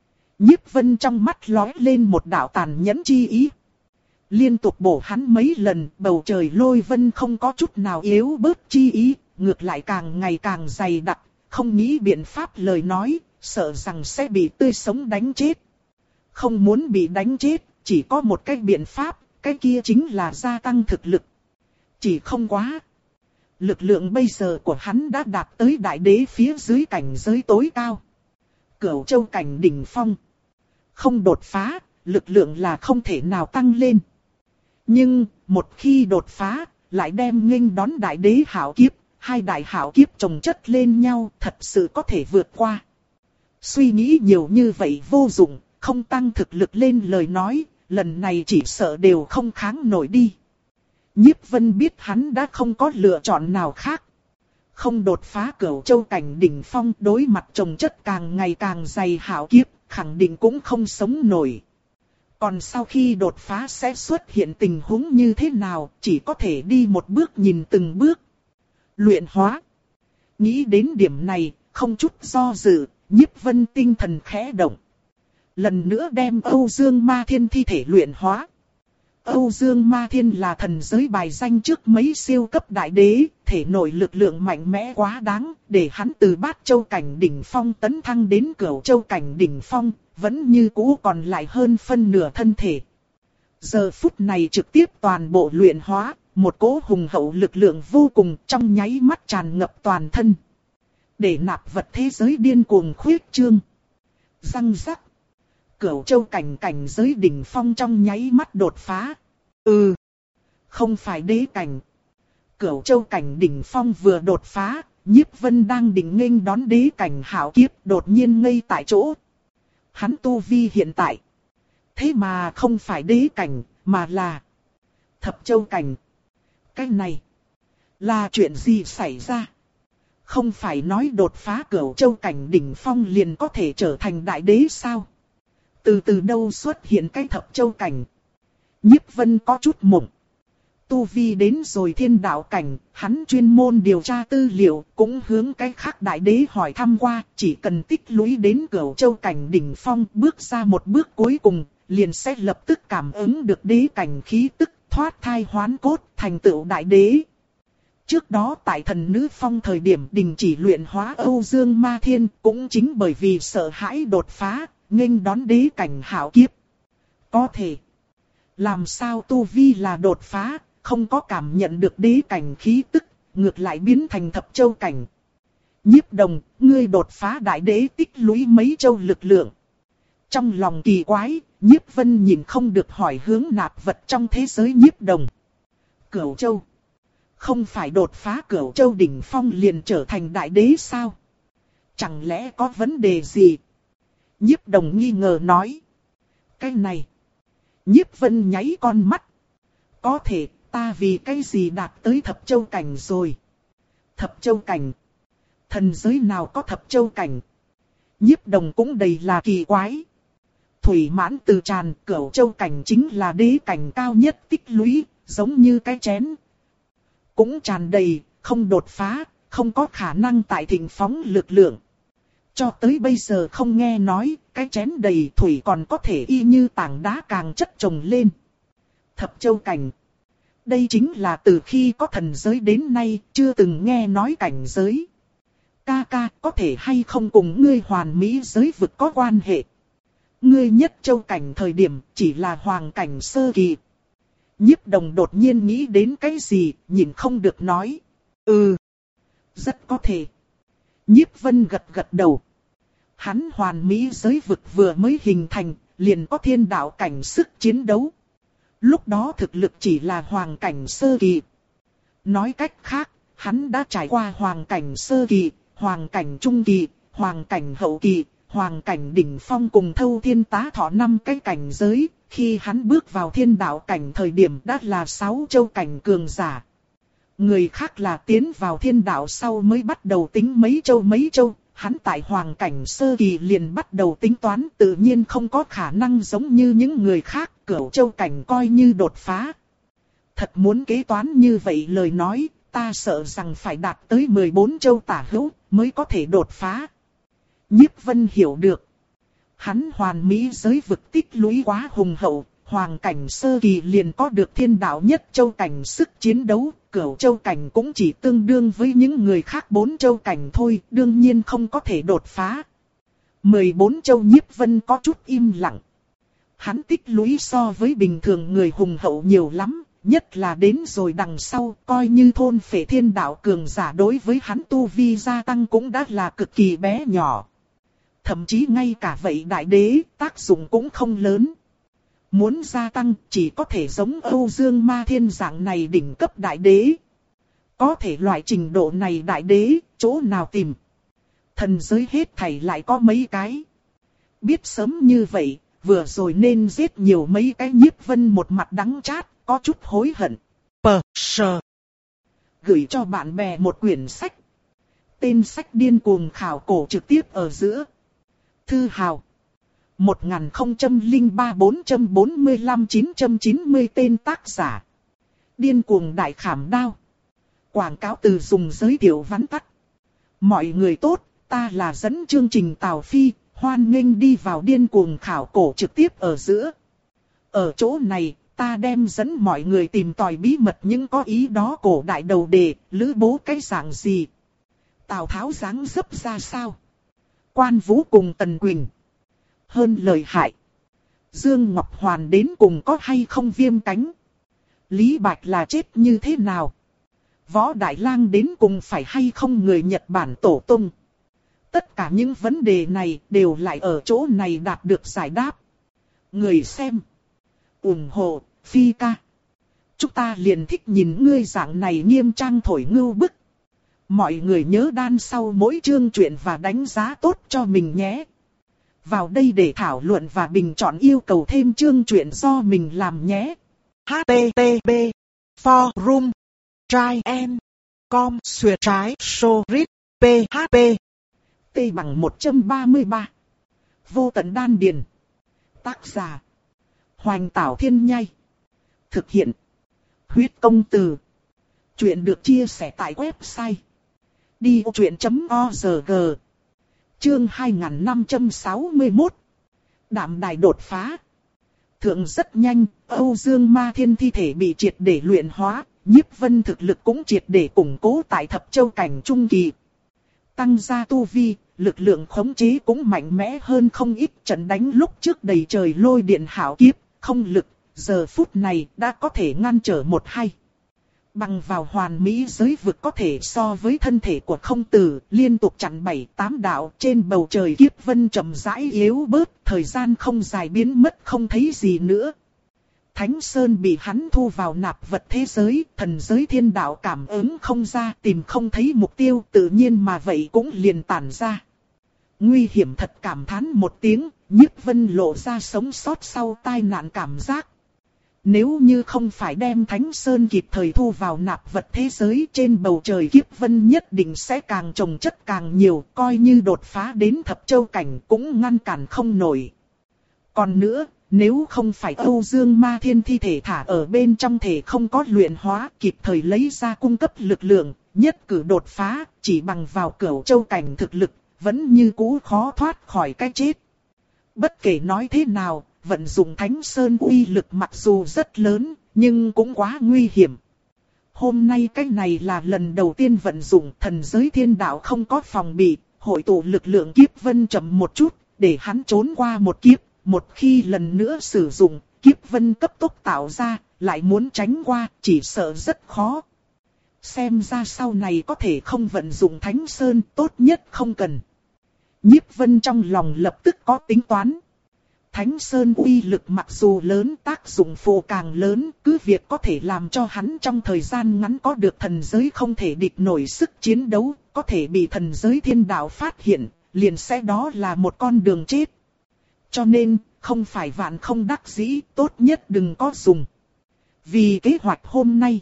Nhiếp Vân trong mắt lóe lên một đạo tàn nhẫn chi ý. Liên tục bổ hắn mấy lần, bầu trời lôi vân không có chút nào yếu bớt chi ý, ngược lại càng ngày càng dày đặc, không nghĩ biện pháp lời nói, sợ rằng sẽ bị tươi sống đánh chết. Không muốn bị đánh chết, chỉ có một cái biện pháp, cái kia chính là gia tăng thực lực. Chỉ không quá. Lực lượng bây giờ của hắn đã đạt tới đại đế phía dưới cảnh giới tối cao. Cửu Châu cảnh đỉnh phong. Không đột phá, lực lượng là không thể nào tăng lên. Nhưng, một khi đột phá, lại đem nghênh đón đại đế hạo kiếp, hai đại hạo kiếp chồng chất lên nhau, thật sự có thể vượt qua. Suy nghĩ nhiều như vậy vô dụng, không tăng thực lực lên lời nói, lần này chỉ sợ đều không kháng nổi đi. Nhiếp Vân biết hắn đã không có lựa chọn nào khác. Không đột phá Cửu Châu cảnh đỉnh phong, đối mặt chồng chất càng ngày càng dày hạo kiếp, khẳng định cũng không sống nổi. Còn sau khi đột phá sẽ xuất hiện tình huống như thế nào, chỉ có thể đi một bước nhìn từng bước. Luyện hóa. Nghĩ đến điểm này, không chút do dự, Nhiếp Vân tinh thần khẽ động. Lần nữa đem Âu Dương Ma Thiên thi thể luyện hóa. Âu Dương Ma Thiên là thần giới bài danh trước mấy siêu cấp đại đế, thể nội lực lượng mạnh mẽ quá đáng, để hắn từ Bát Châu cảnh đỉnh phong tấn thăng đến Cửu Châu cảnh đỉnh phong, vẫn như cũ còn lại hơn phân nửa thân thể. Giờ phút này trực tiếp toàn bộ luyện hóa, một cỗ hùng hậu lực lượng vô cùng trong nháy mắt tràn ngập toàn thân. Để nạp vật thế giới điên cuồng khuyết trương. Răng rắc. Cửu Châu cảnh cảnh giới đỉnh phong trong nháy mắt đột phá. Ừ. Không phải đế cảnh. Cửu Châu cảnh đỉnh phong vừa đột phá, Nhiếp Vân đang định nghênh đón đế cảnh hạo kiếp đột nhiên ngây tại chỗ. Hắn tu vi hiện tại. Thế mà không phải đế cảnh, mà là Thập Châu cảnh. Cái này là chuyện gì xảy ra? Không phải nói đột phá Cửu Châu cảnh đỉnh phong liền có thể trở thành đại đế sao? Từ từ đâu xuất hiện cái Thập Châu cảnh? Nhiếp Vân có chút mộng. Tu vi đến rồi thiên đạo cảnh, hắn chuyên môn điều tra tư liệu, cũng hướng cái khác đại đế hỏi thăm qua, chỉ cần tích lũy đến Cửu Châu cảnh đỉnh phong, bước ra một bước cuối cùng, liền sẽ lập tức cảm ứng được đế cảnh khí tức, thoát thai hoán cốt, thành tựu đại đế. Trước đó tại Thần Nữ Phong thời điểm đình chỉ luyện hóa Âu Dương Ma Thiên, cũng chính bởi vì sợ hãi đột phá, nghênh đón đế cảnh hạo kiếp. Có thể, làm sao tu vi là đột phá, không có cảm nhận được đế cảnh khí tức, ngược lại biến thành Thập Châu cảnh. Nhiếp Đồng, ngươi đột phá đại đế tích lũy mấy châu lực lượng. Trong lòng kỳ quái, Nhiếp Vân nhìn không được hỏi hướng nạp vật trong thế giới Nhiếp Đồng. Cửu Châu. Không phải đột phá Cửu Châu đỉnh phong liền trở thành đại đế sao? Chẳng lẽ có vấn đề gì? Nhiếp Đồng nghi ngờ nói. Cái này. Nhiếp Vân nháy con mắt. Có thể, ta vì cái gì đạt tới Thập Châu cảnh rồi? Thập Châu cảnh. Thần giới nào có Thập Châu cảnh? Nhiếp Đồng cũng đầy là kỳ quái. Thủy Mãn Từ tràn, Cửu Châu cảnh chính là đế cảnh cao nhất tích lũy, giống như cái chén. Cũng tràn đầy, không đột phá, không có khả năng tại thịnh phóng lực lượng. Cho tới bây giờ không nghe nói, cái chén đầy thủy còn có thể y như tảng đá càng chất chồng lên. Thập Châu cảnh. Đây chính là từ khi có thần giới đến nay, chưa từng nghe nói cảnh giới. Ca ca, có thể hay không cùng ngươi hoàn mỹ giới vực có quan hệ? Ngươi nhất châu cảnh thời điểm chỉ là hoàng cảnh sơ kỳ. Nhiếp Đồng đột nhiên nghĩ đến cái gì, nhìn không được nói. Ừ, rất có thể. Nhiếp Vân gật gật đầu. Hắn hoàn mỹ giới vực vừa mới hình thành, liền có thiên đạo cảnh sức chiến đấu. Lúc đó thực lực chỉ là hoàng cảnh sơ kỳ. Nói cách khác, hắn đã trải qua hoàng cảnh sơ kỳ, hoàng cảnh trung kỳ, hoàng cảnh hậu kỳ, hoàng cảnh đỉnh phong cùng Thâu Thiên Tá Thọ năm cái cảnh giới. Khi hắn bước vào thiên đạo cảnh thời điểm đã là sáu châu cảnh cường giả. Người khác là tiến vào thiên đạo sau mới bắt đầu tính mấy châu mấy châu. Hắn tại hoàng cảnh sơ kỳ liền bắt đầu tính toán, tự nhiên không có khả năng giống như những người khác, Cửu Châu cảnh coi như đột phá. Thật muốn kế toán như vậy lời nói, ta sợ rằng phải đạt tới mười bốn châu tả hữu mới có thể đột phá. Nhiếp Vân hiểu được. Hắn hoàn mỹ giới vực tích lũy quá hùng hậu, hoàng cảnh sơ kỳ liền có được thiên đạo nhất châu cảnh sức chiến đấu, Cửu Châu cảnh cũng chỉ tương đương với những người khác bốn châu cảnh thôi, đương nhiên không có thể đột phá. mười bốn châu Nhiếp Vân có chút im lặng. Hắn tích lũy so với bình thường người hùng hậu nhiều lắm, nhất là đến rồi đằng sau, coi như thôn phệ thiên đạo cường giả đối với hắn tu vi gia tăng cũng đã là cực kỳ bé nhỏ. Thậm chí ngay cả vậy đại đế, tác dụng cũng không lớn. Muốn gia tăng, chỉ có thể giống Âu Dương Ma Thiên dạng này đỉnh cấp đại đế. Có thể loại trình độ này đại đế, chỗ nào tìm? Thần giới hết thảy lại có mấy cái. Biết sớm như vậy, vừa rồi nên giết nhiều mấy cái. Nhiếp Vân một mặt đắng chát, có chút hối hận. Pờ, sờ. Gửi cho bạn bè một quyển sách. Tên sách điên cuồng khảo cổ trực tiếp ở giữa. Thư hào. một nghìn không trăm lẻ ba bốn trăm bốn mươi lăm chín trăm chín mươi tên tác giả. Điên cuồng đại khảm đao. Quảng cáo từ dùng giới thiệu vắn tắt. Mọi người tốt, ta là dẫn chương trình Tào Phi, hoan nghênh đi vào điên cuồng khảo cổ trực tiếp ở giữa. Ở chỗ này, ta đem dẫn mọi người tìm tòi bí mật những có ý đó cổ đại đầu đề, lữ bố cái dạng gì. Tào Tháo dáng dấp ra sao? Quan Vũ cùng Tần Quỳnh. Hơn lời hại. Dương Ngọc Hoàn đến cùng có hay không viêm cánh? Lý Bạch là chết như thế nào? Võ Đại Lang đến cùng phải hay không người Nhật Bản tổ tung? Tất cả những vấn đề này đều lại ở chỗ này đạt được giải đáp. Người xem. ủng hộ, Phi ca. Chúng ta liền thích nhìn ngươi dạng này nghiêm trang thổi ngưu bức. Mọi người nhớ đan sau mỗi chương truyện và đánh giá tốt cho mình nhé. Vào đây để thảo luận và bình chọn yêu cầu thêm chương truyện do mình làm nhé. H T T P Forum Try and Com Xuyệt trái So Read P H P T bằng một trăm ba mươi ba. Vô tận đan điền. Tác giả Hoành Tảo Thiên Nhai. Thực hiện Huyết Công Từ. Chuyện được chia sẻ tại website đi o chuyện chấm org. Chương hai nghìn năm trăm sáu mươi mốt. Đạm đài đột phá. Thượng rất nhanh, Âu Dương Ma Thiên thi thể bị triệt để luyện hóa, Nhiếp Vân thực lực cũng triệt để củng cố tại Thập Châu cảnh trung kỳ. Tăng gia tu vi, lực lượng khống chế cũng mạnh mẽ hơn không ít. Trận đánh lúc trước đầy trời lôi điện hảo kiếp, không lực, giờ phút này đã có thể ngăn trở một hai. Bằng vào hoàn mỹ giới vực có thể so với thân thể của không tử, liên tục chặn bảy tám đạo trên bầu trời kiếp vân chậm rãi yếu bớt, thời gian không dài biến mất không thấy gì nữa. Thánh Sơn bị hắn thu vào nạp vật thế giới, thần giới thiên đạo cảm ứng không ra, tìm không thấy mục tiêu, tự nhiên mà vậy cũng liền tản ra. Nguy hiểm thật, cảm thán một tiếng, Nhiếp Vân lộ ra sống sót sau tai nạn cảm giác. Nếu như không phải đem Thánh Sơn kịp thời thu vào nạp vật thế giới, trên bầu trời kiếp vân nhất định sẽ càng trồng chất càng nhiều, coi như đột phá đến Thập Châu cảnh cũng ngăn cản không nổi. Còn nữa, nếu không phải Âu Dương Ma Thiên thi thể thả ở bên trong thể không có luyện hóa, kịp thời lấy ra cung cấp lực lượng, nhất cử đột phá, chỉ bằng vào Cửu Châu cảnh thực lực, vẫn như cũ khó thoát khỏi cái chết. Bất kể nói thế nào, vận dụng Thánh Sơn uy lực mặc dù rất lớn, nhưng cũng quá nguy hiểm. Hôm nay cái này là lần đầu tiên vận dụng, thần giới thiên đạo không có phòng bị, hội tụ lực lượng kiếp vân chậm một chút, để hắn trốn qua một kiếp. Một khi lần nữa sử dụng, kiếp vân cấp tốc tạo ra, lại muốn tránh qua, chỉ sợ rất khó. Xem ra sau này có thể không vận dụng Thánh Sơn, tốt nhất không cần. Nhiếp Vân trong lòng lập tức có tính toán. Thánh Sơn uy lực mặc dù lớn, tác dụng phụ càng lớn, cứ việc có thể làm cho hắn trong thời gian ngắn có được thần giới không thể địch nổi sức chiến đấu, có thể bị thần giới thiên đạo phát hiện, liền sẽ đó là một con đường chết. Cho nên, không phải vạn không đắc dĩ, tốt nhất đừng có dùng. Vì kế hoạch hôm nay,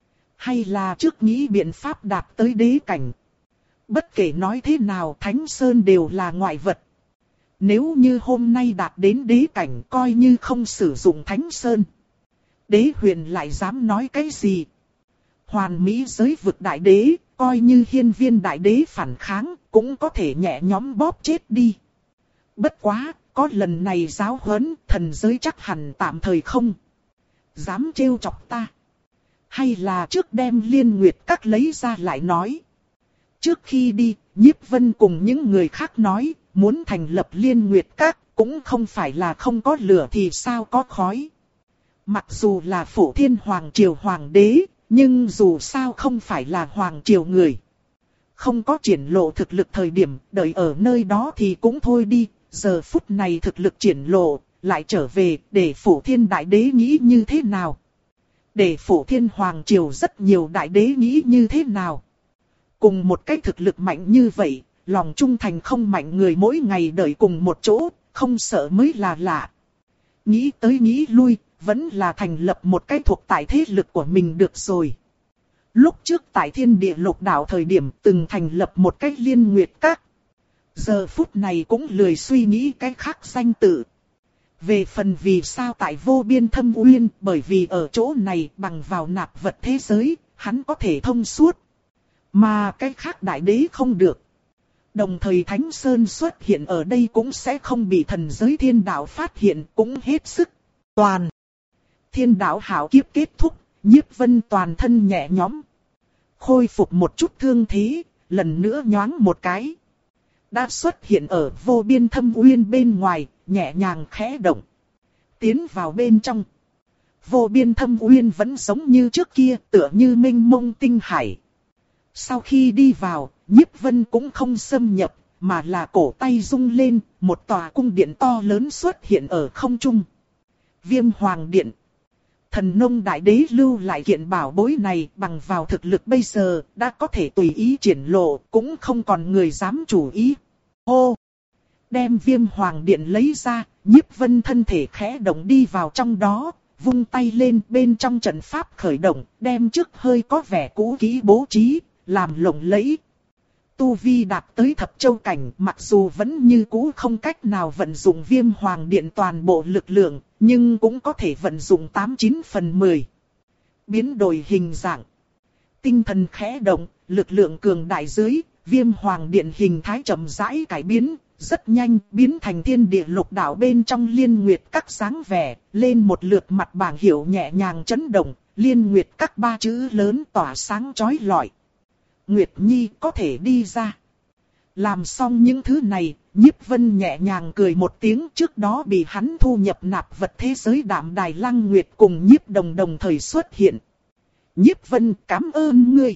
hay là trước nghĩ biện pháp đạt tới đế cảnh. Bất kể nói thế nào, Thánh Sơn đều là ngoại vật. Nếu như hôm nay đạt đến đế cảnh, coi như không sử dụng Thánh Sơn, đế huyền lại dám nói cái gì? Hoàn mỹ giới vực đại đế, coi như hiên viên đại đế phản kháng, cũng có thể nhẹ nhõm bóp chết đi. Bất quá, có lần này giáo huấn, thần giới chắc hẳn tạm thời không dám trêu chọc ta. Hay là trước đem Liên Nguyệt Các lấy ra lại nói. Trước khi đi, Nhiếp Vân cùng những người khác nói, muốn thành lập Liên Nguyệt Các, cũng không phải là không có lửa thì sao có khói. Mặc dù là Phổ Thiên Hoàng Triều Hoàng đế, nhưng dù sao không phải là Hoàng Triều người. Không có triển lộ thực lực thời điểm, đợi ở nơi đó thì cũng thôi đi. Giờ phút này thực lực triển lộ, lại trở về, để Phổ Thiên Đại Đế nghĩ như thế nào? Để Phổ Thiên Hoàng Triều rất nhiều Đại Đế nghĩ như thế nào? Cùng một cái thực lực mạnh như vậy, lòng trung thành không mạnh người mỗi ngày đợi cùng một chỗ, không sợ mới là lạ. Nghĩ tới nghĩ lui, vẫn là thành lập một cái thuộc tại thế lực của mình được rồi. Lúc trước tại Thiên Địa Lục Đạo thời điểm từng thành lập một cái Liên Nguyệt Các. Giờ phút này cũng lười suy nghĩ cái khác danh tự. Về phần vì sao tại Vô Biên Thâm Uyên, bởi vì ở chỗ này bằng vào nạp vật thế giới, hắn có thể thông suốt. Mà cái khác đại đế không được. Đồng thời Thánh Sơn xuất hiện ở đây cũng sẽ không bị thần giới thiên đạo phát hiện, cũng hết sức. Toàn. Thiên đạo hảo kiếp kết thúc, Nhiếp Vân toàn thân nhẹ nhõm. Khôi phục một chút thương thế, lần nữa nhoáng một cái. Đã xuất hiện ở Vô Biên Thâm Uyên bên ngoài, nhẹ nhàng khẽ động. Tiến vào bên trong. Vô Biên Thâm Uyên vẫn giống như trước kia, tựa như mênh mông tinh hải. Sau khi đi vào, Nhiếp Vân cũng không xâm nhập, mà là cổ tay rung lên, một tòa cung điện to lớn xuất hiện ở không trung. Viêm Hoàng Điện. Thần Nông Đại Đế lưu lại kiện bảo bối này, bằng vào thực lực bây giờ, đã có thể tùy ý triển lộ, cũng không còn người dám chủ ý. Hô! Đem Viêm Hoàng Điện lấy ra, Nhiếp Vân thân thể khẽ động đi vào trong đó, vung tay lên bên trong trận pháp khởi động, đem trước hơi có vẻ cũ kỹ bố trí, làm lộng lẫy. tu vi đạt tới thập châu cảnh, mặc dù vẫn như cũ không cách nào vận dụng Viêm Hoàng Điện toàn bộ lực lượng, nhưng cũng có thể vận dụng tám chín phần mười. Biến đổi hình dạng. Tinh thần khẽ động, lực lượng cường đại dưới, Viêm Hoàng Điện hình thái chậm rãi cải biến, rất nhanh biến thành thiên địa lục đạo bên trong liên nguyệt các dáng vẻ, lên một lượt mặt bảng hiệu nhẹ nhàng chấn động, liên nguyệt các ba chữ lớn tỏa sáng chói lọi. Nguyệt Nhi có thể đi ra. Làm xong những thứ này, Nhiếp Vân nhẹ nhàng cười một tiếng, trước đó bị hắn thu nhập nạp vật thế giới Đạm Đài Lăng Nguyệt cùng Nhiếp Đồng đồng thời xuất hiện. Nhiếp Vân cảm ơn ngươi.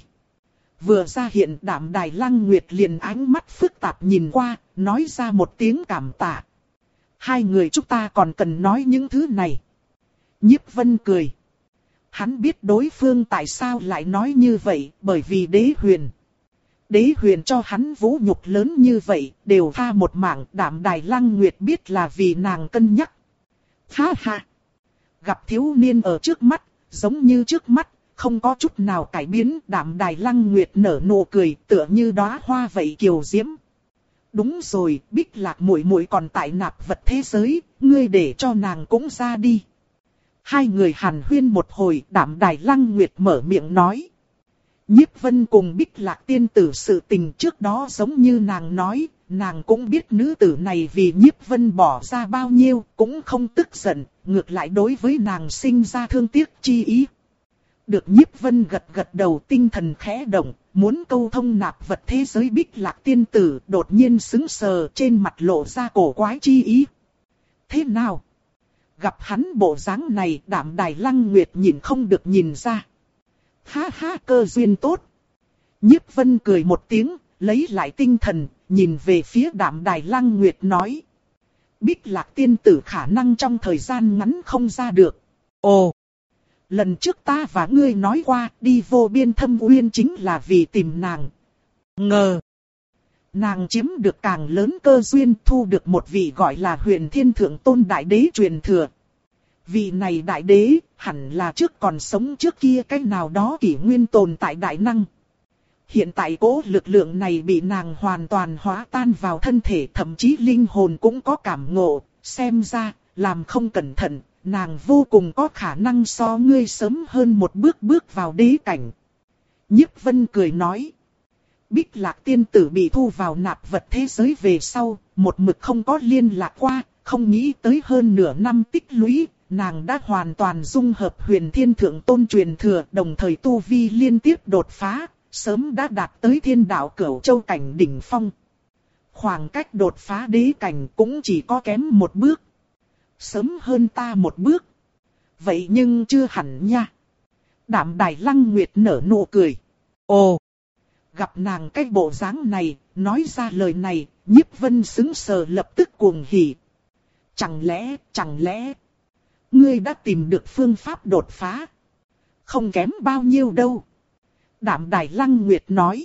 Vừa ra hiện Đạm Đài Lăng Nguyệt liền ánh mắt phức tạp nhìn qua, nói ra một tiếng cảm tạ. Hai người chúng ta còn cần nói những thứ này. Nhiếp Vân cười. Hắn biết đối phương tại sao lại nói như vậy, bởi vì Đế Huyền. Đế Huyền cho hắn vũ nhục lớn như vậy, đều tha một mạng. Đạm Đài Lăng Nguyệt biết là vì nàng cân nhắc. Ha ha. Gặp thiếu niên ở trước mắt, giống như trước mắt, không có chút nào cải biến. Đạm Đài Lăng Nguyệt nở nụ cười, tựa như đóa hoa vậy kiều diễm. Đúng rồi, Bích Lạc muội muội còn tại nạp vật thế giới, ngươi để cho nàng cũng ra đi. Hai người hàn huyên một hồi, Đạm Đài Lăng Nguyệt mở miệng nói. Nhiếp Vân cùng Bích Lạc tiên tử sự tình trước đó giống như nàng nói, nàng cũng biết nữ tử này vì Nhiếp Vân bỏ ra bao nhiêu, cũng không tức giận, ngược lại đối với nàng sinh ra thương tiếc chi ý. Được Nhiếp Vân gật gật đầu, tinh thần khẽ động, muốn câu thông nạp vật thế giới Bích Lạc tiên tử, đột nhiên sững sờ, trên mặt lộ ra cổ quái chi ý. Thế nào? Gặp hắn bộ dáng này, Đạm Đài Lăng Nguyệt nhìn không được nhìn ra. Ha ha, cơ duyên tốt. Nhiếp Vân cười một tiếng, lấy lại tinh thần, nhìn về phía Đạm Đài Lăng Nguyệt nói. Bích Lạc tiên tử khả năng trong thời gian ngắn không ra được. Ồ! Lần trước ta và ngươi nói qua, đi vô biên thâm uyên chính là vì tìm nàng. Ngờ! Nàng chiếm được càng lớn cơ duyên, thu được một vị gọi là Huyền Thiên Thượng Tôn Đại Đế truyền thừa. Vị này Đại Đế, hẳn là trước còn sống trước kia cái nào đó kỷ nguyên tồn tại đại năng. Hiện tại cố lực lượng này bị nàng hoàn toàn hóa tan vào thân thể, thậm chí linh hồn cũng có cảm ngộ, xem ra, làm không cẩn thận, nàng vô cùng có khả năng so ngươi sớm hơn một bước bước vào đế cảnh. Nhiếp Vân cười nói. Bích Lạc tiên tử bị thu vào nạp vật thế giới về sau, một mực không có liên lạc qua, không nghĩ tới hơn nửa năm tích lũy, nàng đã hoàn toàn dung hợp Huyền Thiên Thượng Tôn truyền thừa, đồng thời tu vi liên tiếp đột phá, sớm đã đạt tới Thiên Đạo Cửu Châu cảnh đỉnh phong. Khoảng cách đột phá đế cảnh cũng chỉ có kém một bước. Sớm hơn ta một bước. Vậy nhưng chưa hẳn nha. Đạm Đài Lăng Nguyệt nở nụ cười. Ồ! Gặp nàng cái bộ dáng này, nói ra lời này, Nhiếp Vân sững sờ lập tức cuồng hỉ. Chẳng lẽ, chẳng lẽ, ngươi đã tìm được phương pháp đột phá? Không kém bao nhiêu đâu. Đạm Đài Lăng Nguyệt nói.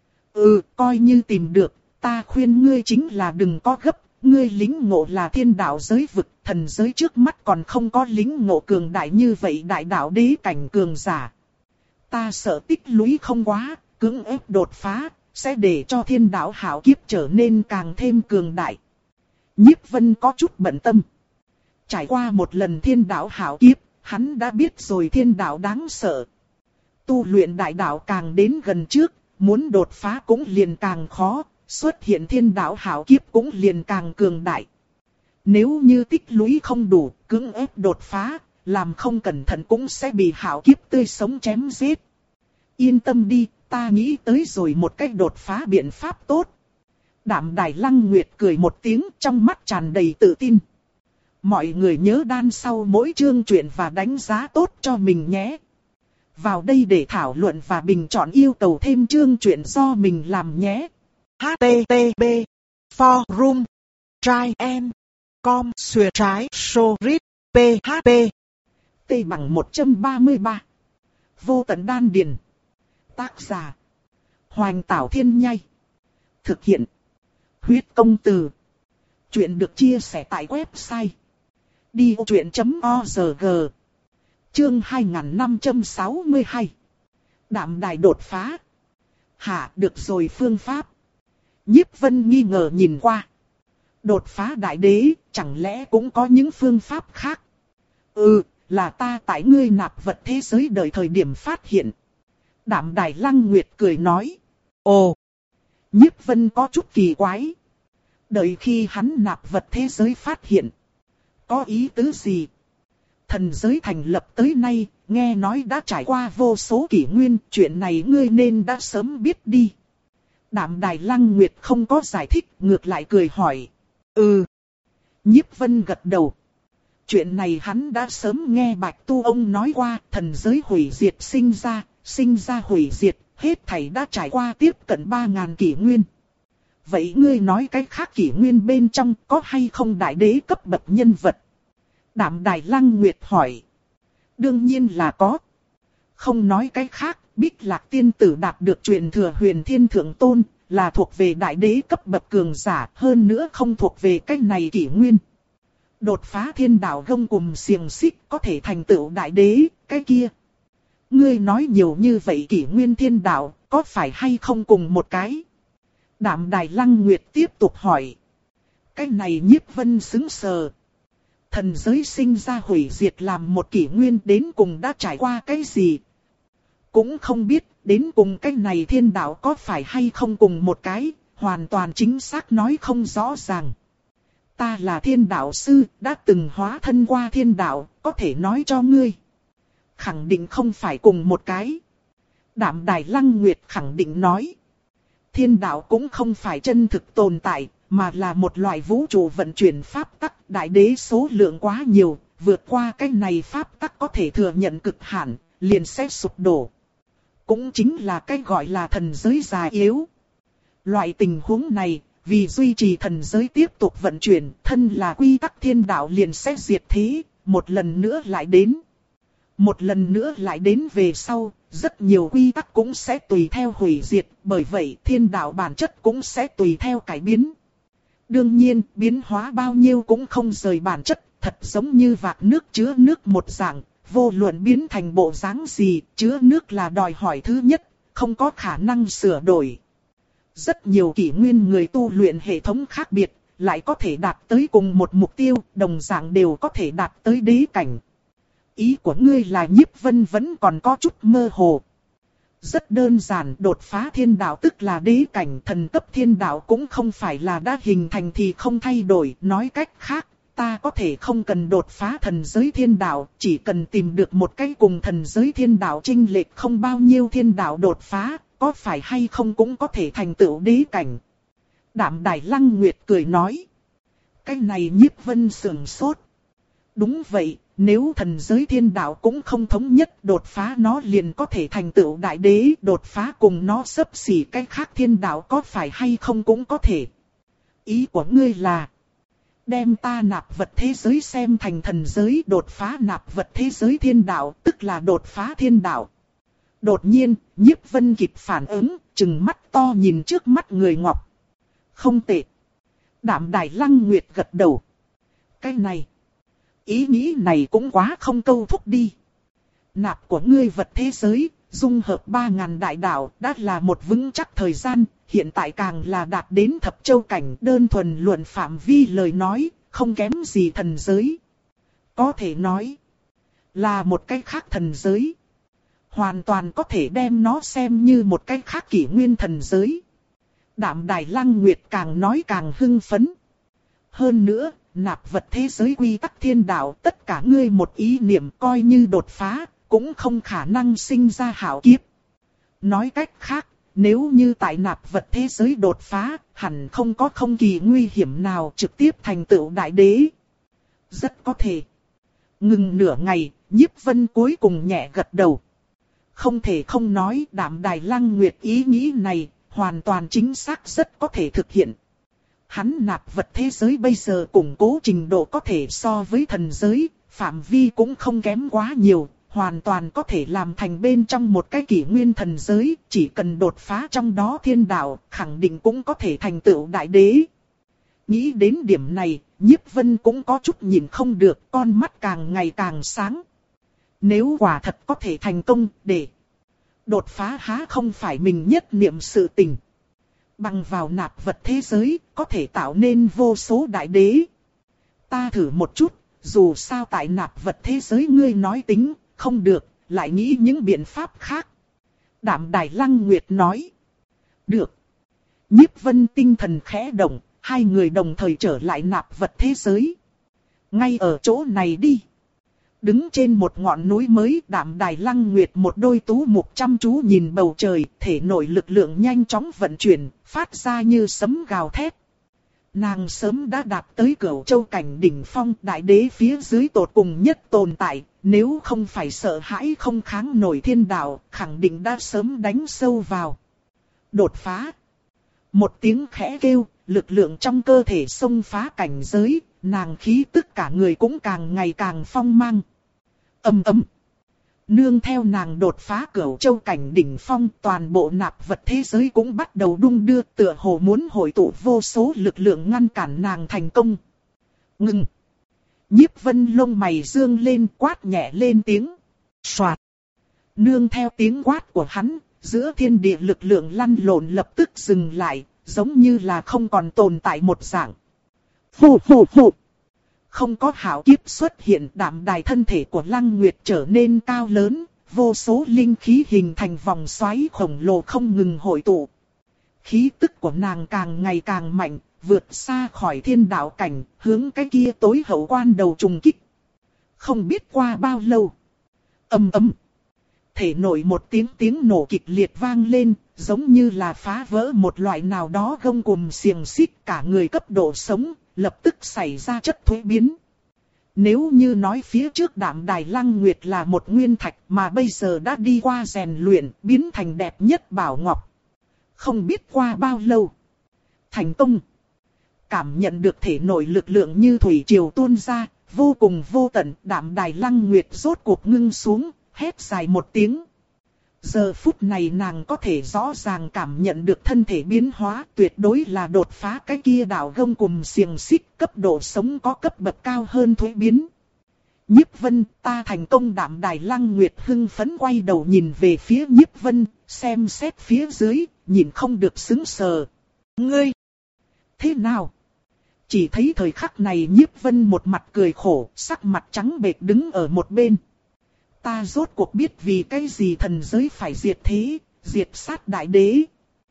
Ừ, coi như tìm được, ta khuyên ngươi chính là đừng có gấp, ngươi lính ngộ là thiên đạo giới vực, thần giới trước mắt còn không có lính ngộ cường đại như vậy đại đạo đế cảnh cường giả. Ta sợ tích lũy không quá, cưỡng ép đột phá, sẽ để cho thiên đạo hảo kiếp trở nên càng thêm cường đại. Nhiếp Vân có chút bận tâm. Trải qua một lần thiên đạo hảo kiếp, hắn đã biết rồi thiên đạo đáng sợ. Tu luyện đại đạo càng đến gần trước, muốn đột phá cũng liền càng khó, xuất hiện thiên đạo hảo kiếp cũng liền càng cường đại. Nếu như tích lũy không đủ, cưỡng ép đột phá, làm không cẩn thận cũng sẽ bị hảo kiếp tươi sống chém giết. Yên tâm đi, ta nghĩ tới rồi một cách đột phá biện pháp tốt. Đạm Đài Lăng Nguyệt cười một tiếng, trong mắt tràn đầy tự tin. Mọi người nhớ đan sau mỗi chương truyện và đánh giá tốt cho mình nhé. Vào đây để thảo luận và bình chọn yêu cầu thêm chương truyện do mình làm nhé. H T T P Forum Try and Com Xuyệt trái Sorit P H P T bằng một trăm ba mươi ba. Vô tận đan điền. Tác giả Hoành Tảo Thiên Nhai. Thực hiện Huyết Công Từ. Chuyện được chia sẻ tại website đi ô truyện chấm org. Chương hai nghìn năm trăm sáu mươi hai. Đạm Đài đột phá. Hả, được rồi, phương pháp. Nhiếp Vân nghi ngờ nhìn qua. Đột phá đại đế, chẳng lẽ cũng có những phương pháp khác? Ừ, là ta tại ngươi nạp vật thế giới đời thời điểm phát hiện. Đạm Đài Lăng Nguyệt cười nói. Ồ! Nhiếp Vân có chút kỳ quái. Đợi khi hắn nạp vật thế giới phát hiện. Có ý tứ gì? Thần giới thành lập tới nay, nghe nói đã trải qua vô số kỷ nguyên, chuyện này ngươi nên đã sớm biết đi. Đạm Đài Lăng Nguyệt không có giải thích, ngược lại cười hỏi. Ừ. Nhiếp Vân gật đầu. Chuyện này hắn đã sớm nghe Bạch Tu ông nói qua, thần giới hủy diệt sinh ra, sinh ra hủy diệt, hết thảy đã trải qua tiếp cận ba ngàn kỷ nguyên. Vậy ngươi nói cái khác kỷ nguyên bên trong có hay không đại đế cấp bậc nhân vật? Đạm Đài Lăng Nguyệt hỏi. Đương nhiên là có. Không nói cái khác, Bích Lạc tiên tử đạt được truyền thừa Huyền Thiên Thượng Tôn, là thuộc về đại đế cấp bậc cường giả, hơn nữa không thuộc về cái này kỷ nguyên. Đột phá thiên đạo gông cùm xiềng xích có thể thành tựu đại đế, cái kia. Ngươi nói nhiều như vậy kỷ nguyên thiên đạo, có phải hay không cùng một cái? Đạm Đài Lăng Nguyệt tiếp tục hỏi. Cái này Nhiếp Vân sững sờ. Thần giới sinh ra hủy diệt làm một kỷ nguyên đến cùng đã trải qua cái gì? Cũng không biết đến cùng cái này thiên đạo có phải hay không cùng một cái, hoàn toàn chính xác nói không rõ ràng. Ta là thiên đạo sư, đã từng hóa thân qua thiên đạo, có thể nói cho ngươi. Khẳng định không phải cùng một cái. Đạm Đài Lăng Nguyệt khẳng định nói. Thiên đạo cũng không phải chân thực tồn tại, mà là một loại vũ trụ vận chuyển pháp tắc. Đại đế số lượng quá nhiều, vượt qua cái này pháp tắc có thể thừa nhận cực hạn, liền sẽ sụp đổ. Cũng chính là cái gọi là thần giới già yếu. Loại tình huống này, vì duy trì thần giới tiếp tục vận chuyển, thân là quy tắc thiên đạo liền sẽ diệt thế, một lần nữa lại đến. Một lần nữa lại đến về sau, rất nhiều quy tắc cũng sẽ tùy theo hủy diệt, bởi vậy thiên đạo bản chất cũng sẽ tùy theo cải biến. Đương nhiên, biến hóa bao nhiêu cũng không rời bản chất, thật giống như vạc nước chứa nước một dạng, vô luận biến thành bộ dáng gì, chứa nước là đòi hỏi thứ nhất, không có khả năng sửa đổi. Rất nhiều kỷ nguyên người tu luyện hệ thống khác biệt, lại có thể đạt tới cùng một mục tiêu, đồng dạng đều có thể đạt tới đế cảnh. Ý của ngươi là Nhiếp Vân vẫn còn có chút mơ hồ. Rất đơn giản, đột phá thiên đạo tức là đế cảnh, thần cấp thiên đạo cũng không phải là đã hình thành thì không thay đổi. Nói cách khác, ta có thể không cần đột phá thần giới thiên đạo, chỉ cần tìm được một cái cùng thần giới thiên đạo chênh lệch không bao nhiêu thiên đạo đột phá, có phải hay không cũng có thể thành tựu đế cảnh. Đạm Đài Lăng Nguyệt cười nói. Cái này Nhiếp Vân sườn sốt. Đúng vậy. Nếu thần giới thiên đạo cũng không thống nhất đột phá nó liền có thể thành tựu đại đế, đột phá cùng nó xấp xỉ cái khác thiên đạo có phải hay không cũng có thể. Ý của ngươi là đem ta nạp vật thế giới xem thành thần giới, đột phá nạp vật thế giới thiên đạo, tức là đột phá thiên đạo. Đột nhiên, Nhiếp Vân kịp phản ứng, trừng mắt to nhìn trước mắt người ngọc. Không tệ. Đạm Đài Lăng Nguyệt gật đầu. Cái này. Ý nghĩ này cũng quá không câu thúc đi. Nạp của ngươi vật thế giới, dung hợp ba ngàn đại đạo, đã là một vững chắc thời gian, hiện tại càng là đạt đến thập châu cảnh, đơn thuần luận phạm vi lời nói, không kém gì thần giới. Có thể nói, là một cái khác thần giới. Hoàn toàn có thể đem nó xem như một cái khác kỷ nguyên thần giới. Đạm Đài Lăng Nguyệt càng nói càng hưng phấn. Hơn nữa, nạp vật thế giới quy tắc thiên đạo, tất cả ngươi một ý niệm coi như đột phá, cũng không khả năng sinh ra hảo kiếp. Nói cách khác, nếu như tại nạp vật thế giới đột phá, hẳn không có không kỳ nguy hiểm nào trực tiếp thành tựu đại đế. Rất có thể. Ngừng nửa ngày, Nhiếp Vân cuối cùng nhẹ gật đầu. Không thể không nói, Đạm Đài Lăng Nguyệt ý nghĩ này, hoàn toàn chính xác rất có thể thực hiện. Hắn nạp vật thế giới bây giờ củng cố trình độ có thể so với thần giới, phạm vi cũng không kém quá nhiều, hoàn toàn có thể làm thành bên trong một cái kỷ nguyên thần giới, chỉ cần đột phá trong đó thiên đạo, khẳng định cũng có thể thành tựu đại đế. Nghĩ đến điểm này, Nhiếp Vân cũng có chút nhìn không được, con mắt càng ngày càng sáng. Nếu quả thật có thể thành công, để đột phá há không phải mình nhất niệm sự tình. Bằng vào nạp vật thế giới, có thể tạo nên vô số đại đế. Ta thử một chút, dù sao tại nạp vật thế giới ngươi nói tính, không được, lại nghĩ những biện pháp khác. Đạm Đài Lăng Nguyệt nói. Được. Nhiếp Vân tinh thần khẽ động, hai người đồng thời trở lại nạp vật thế giới. Ngay ở chỗ này đi. Đứng trên một ngọn núi mới, Đạm Đài Lăng Nguyệt một đôi tú mục chăm chú nhìn bầu trời, thể nội lực lượng nhanh chóng vận chuyển, phát ra như sấm gào thét. Nàng sớm đã đạt tới Cửu Châu cảnh đỉnh phong, đại đế phía dưới tột cùng nhất tồn tại, nếu không phải sợ hãi không kháng nổi thiên đạo, khẳng định đã sớm đánh sâu vào. Đột phá. Một tiếng khẽ kêu, lực lượng trong cơ thể xông phá cảnh giới, nàng khí tức cả người cũng càng ngày càng phong mang. Ầm ầm. Nương theo nàng đột phá Cửu Châu cảnh đỉnh phong, toàn bộ nạp vật thế giới cũng bắt đầu đung đưa, tựa hồ muốn hội tụ vô số lực lượng ngăn cản nàng thành công. Ngừng. Nhiếp Vân lông mày dương lên, quát nhẹ lên tiếng. Soạt. Nương theo tiếng quát của hắn, giữa thiên địa lực lượng lăn lộn lập tức dừng lại, giống như là không còn tồn tại một dạng. Phù phù phù. Không có hảo kiếp xuất hiện, Đạm Đài thân thể của Lăng Nguyệt trở nên cao lớn, vô số linh khí hình thành vòng xoáy khổng lồ không ngừng hội tụ. Khí tức của nàng càng ngày càng mạnh, vượt xa khỏi thiên đạo cảnh, hướng cái kia tối hậu quan đầu trùng kích. Không biết qua bao lâu. Ầm ầm. Thể nội một tiếng tiếng nổ kịch liệt vang lên, giống như là phá vỡ một loại nào đó gông cùm xiềng xích, cả người cấp độ sống, lập tức xảy ra chất thuế biến. Nếu như nói phía trước Đạm Đài Lăng Nguyệt là một nguyên thạch mà bây giờ đã đi qua rèn luyện, biến thành đẹp nhất bảo ngọc. Không biết qua bao lâu. Thành công. Cảm nhận được thể nội lực lượng như thủy triều tuôn ra, vô cùng vô tận, Đạm Đài Lăng Nguyệt rốt cuộc ngưng xuống, hét dài một tiếng. Giờ phút này nàng có thể rõ ràng cảm nhận được thân thể biến hóa, tuyệt đối là đột phá cái kia đạo gông cùm xiềng xích, cấp độ sống có cấp bậc cao hơn thuế biến. Nhiếp Vân, ta thành công. Đạm Đài Lăng Nguyệt hưng phấn quay đầu nhìn về phía Nhiếp Vân, xem xét phía dưới, nhìn không được sững sờ. Ngươi! Thế nào? Chỉ thấy thời khắc này Nhiếp Vân một mặt cười khổ, sắc mặt trắng bệch đứng ở một bên. Ta rốt cuộc biết vì cái gì thần giới phải diệt thế, diệt sát đại đế.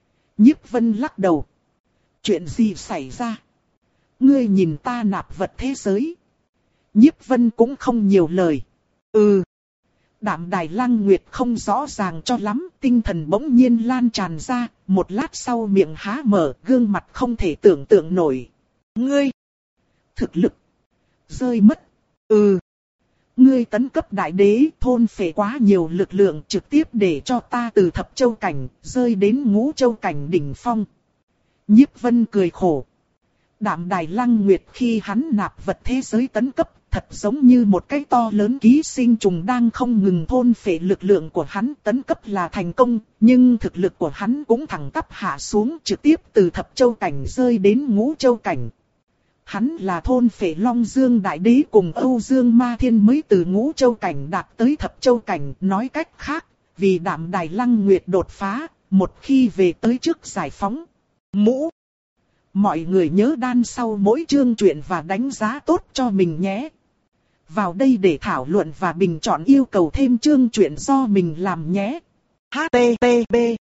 Nhiếp Vân lắc đầu. Chuyện gì xảy ra? Ngươi nhìn ta nạp vật thế giới. Nhiếp Vân cũng không nhiều lời. Ừ. Đạm Đài Lăng Nguyệt không rõ ràng cho lắm, tinh thần bỗng nhiên lan tràn ra, một lát sau miệng há mở, gương mặt không thể tưởng tượng nổi. Ngươi! Thực lực! Rơi mất! Ừ! Ngươi tấn cấp đại đế, thôn phệ quá nhiều lực lượng, trực tiếp để cho ta từ thập châu cảnh, rơi đến ngũ châu cảnh đỉnh phong. Nhiếp Vân cười khổ. Đạm Đài Lăng Nguyệt khi hắn nạp vật thế giới tấn cấp, thật giống như một cái to lớn ký sinh trùng đang không ngừng thôn phệ lực lượng của hắn. Tấn cấp là thành công, nhưng thực lực của hắn cũng thẳng tắp hạ xuống, trực tiếp từ thập châu cảnh rơi đến ngũ châu cảnh. Hắn là thôn phệ Long Dương Đại Đế cùng Âu Dương Ma Thiên mới từ ngũ châu cảnh đạt tới thập châu cảnh. Nói cách khác, vì Đạm Đài Lăng Nguyệt đột phá, một khi về tới trước giải phóng. Mũ! Mọi người nhớ đan sau mỗi chương truyện và đánh giá tốt cho mình nhé. Vào đây để thảo luận và bình chọn yêu cầu thêm chương truyện do mình làm nhé. H T T P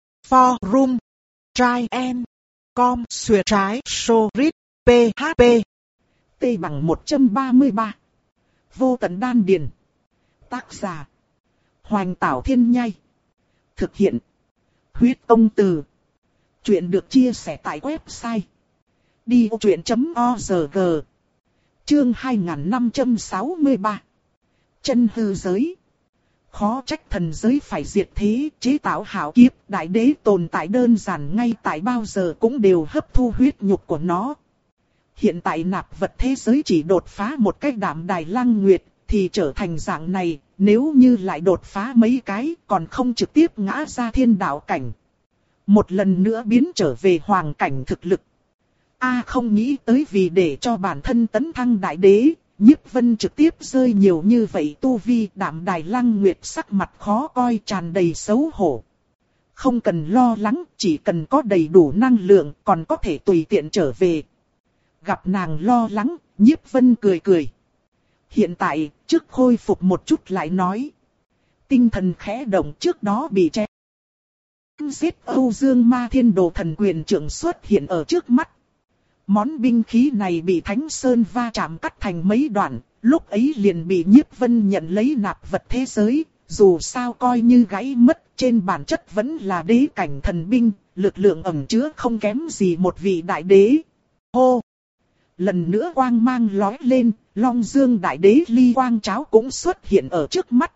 Forum Try and Com Xuyệt trái Sorit P H P T bằng một trăm ba mươi ba. Vô tận đan điền. Tác giả Hoành Tảo Thiên Nhai. Thực hiện Huyết Tông Từ. Chuyện được chia sẻ tại website đi vô chuyện chấm org. Chương hai nghìn năm trăm sáu mươi ba. Chân hư giới. Khó trách thần giới phải diệt thế, chế tạo hảo kiếp, đại đế tồn tại đơn giản ngay tại bao giờ cũng đều hấp thu huyết nhục của nó. Hiện tại nạp vật thế giới chỉ đột phá một cách Đạm Đài Lăng Nguyệt, thì trở thành dạng này, nếu như lại đột phá mấy cái, còn không trực tiếp ngã ra thiên đạo cảnh. Một lần nữa biến trở về hoàng cảnh thực lực. A không nghĩ tới vì để cho bản thân tấn thăng đại đế, Nhiếp Vân trực tiếp rơi nhiều như vậy tu vi. Đạm Đài Lăng Nguyệt sắc mặt khó coi, tràn đầy xấu hổ. không cần lo lắng, chỉ cần có đầy đủ năng lượng còn có thể tùy tiện trở về. Gặp nàng lo lắng, Nhiếp Vân cười cười. Hiện tại, trước khôi phục một chút lại nói. Tinh thần khẽ động, trước đó bị chém giết Âu Dương Ma Thiên Đồ Thần Quyền Trưởng xuất hiện ở trước mắt. Món binh khí này bị Thánh Sơn va chạm cắt thành mấy đoạn, lúc ấy liền bị Nhiếp Vân nhận lấy nạp vật thế giới. Dù sao coi như gãy mất, trên bản chất vẫn là đế cảnh thần binh, lực lượng ẩn chứa không kém gì một vị đại đế. Hô! Lần nữa quang mang lói lên, Long Dương đại đế ly quang cháo cũng xuất hiện ở trước mắt.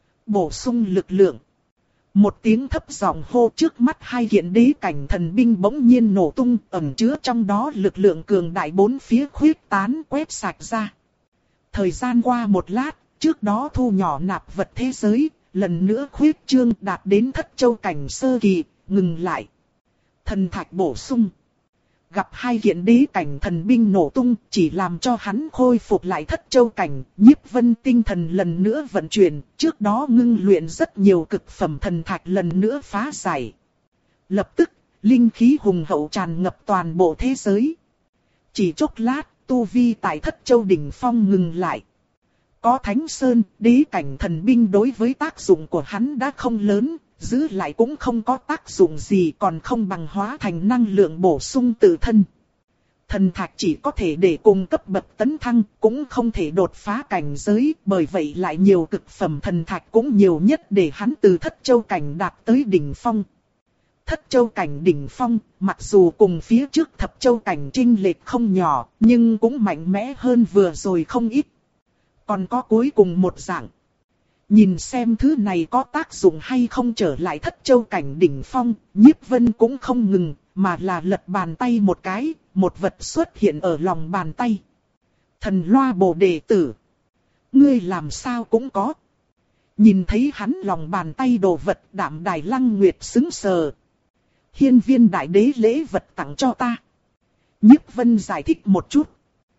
Bổ sung lực lượng. Một tiếng thấp giọng hô, trước mắt hai kiện đế cảnh thần binh bỗng nhiên nổ tung, ẩn chứa trong đó lực lượng cường đại bốn phía khuyết tán quét sạch ra. Thời gian qua một lát, trước đó thu nhỏ nạp vật thế giới, lần nữa khuyết trương đạt đến thất châu cảnh sơ kỳ, ngừng lại. Thần thạch bổ sung. Gặp hai kiện đế cảnh thần binh nổ tung, chỉ làm cho hắn khôi phục lại thất châu cảnh, Nhiếp Vân tinh thần lần nữa vận chuyển, trước đó ngưng luyện rất nhiều cực phẩm thần thạch lần nữa phá giải. Lập tức, linh khí hùng hậu tràn ngập toàn bộ thế giới. Chỉ chốc lát, tu vi tại thất châu đỉnh phong ngừng lại. Có Thánh Sơn, đế cảnh thần binh đối với tác dụng của hắn đã không lớn, giữ lại cũng không có tác dụng gì, còn không bằng hóa thành năng lượng bổ sung tự thân. Thần thạch chỉ có thể để cung cấp bậc tấn thăng, cũng không thể đột phá cảnh giới, bởi vậy lại nhiều cực phẩm thần thạch cũng nhiều nhất để hắn từ thất châu cảnh đạt tới đỉnh phong. Thất châu cảnh đỉnh phong, mặc dù cùng phía trước thập châu cảnh chênh lệch không nhỏ, nhưng cũng mạnh mẽ hơn vừa rồi không ít. Còn có cuối cùng một dạng. Nhìn xem thứ này có tác dụng hay không trở lại thất châu cảnh đỉnh phong, Nhiếp Vân cũng không ngừng, mà là lật bàn tay một cái, một vật xuất hiện ở lòng bàn tay. Thần Loa Bồ Đề Tử. Ngươi làm sao cũng có. Nhìn thấy hắn lòng bàn tay đồ vật, Đạm Đài Lăng Nguyệt sững sờ. Hiên Viên đại đế lễ vật tặng cho ta. Nhiếp Vân giải thích một chút.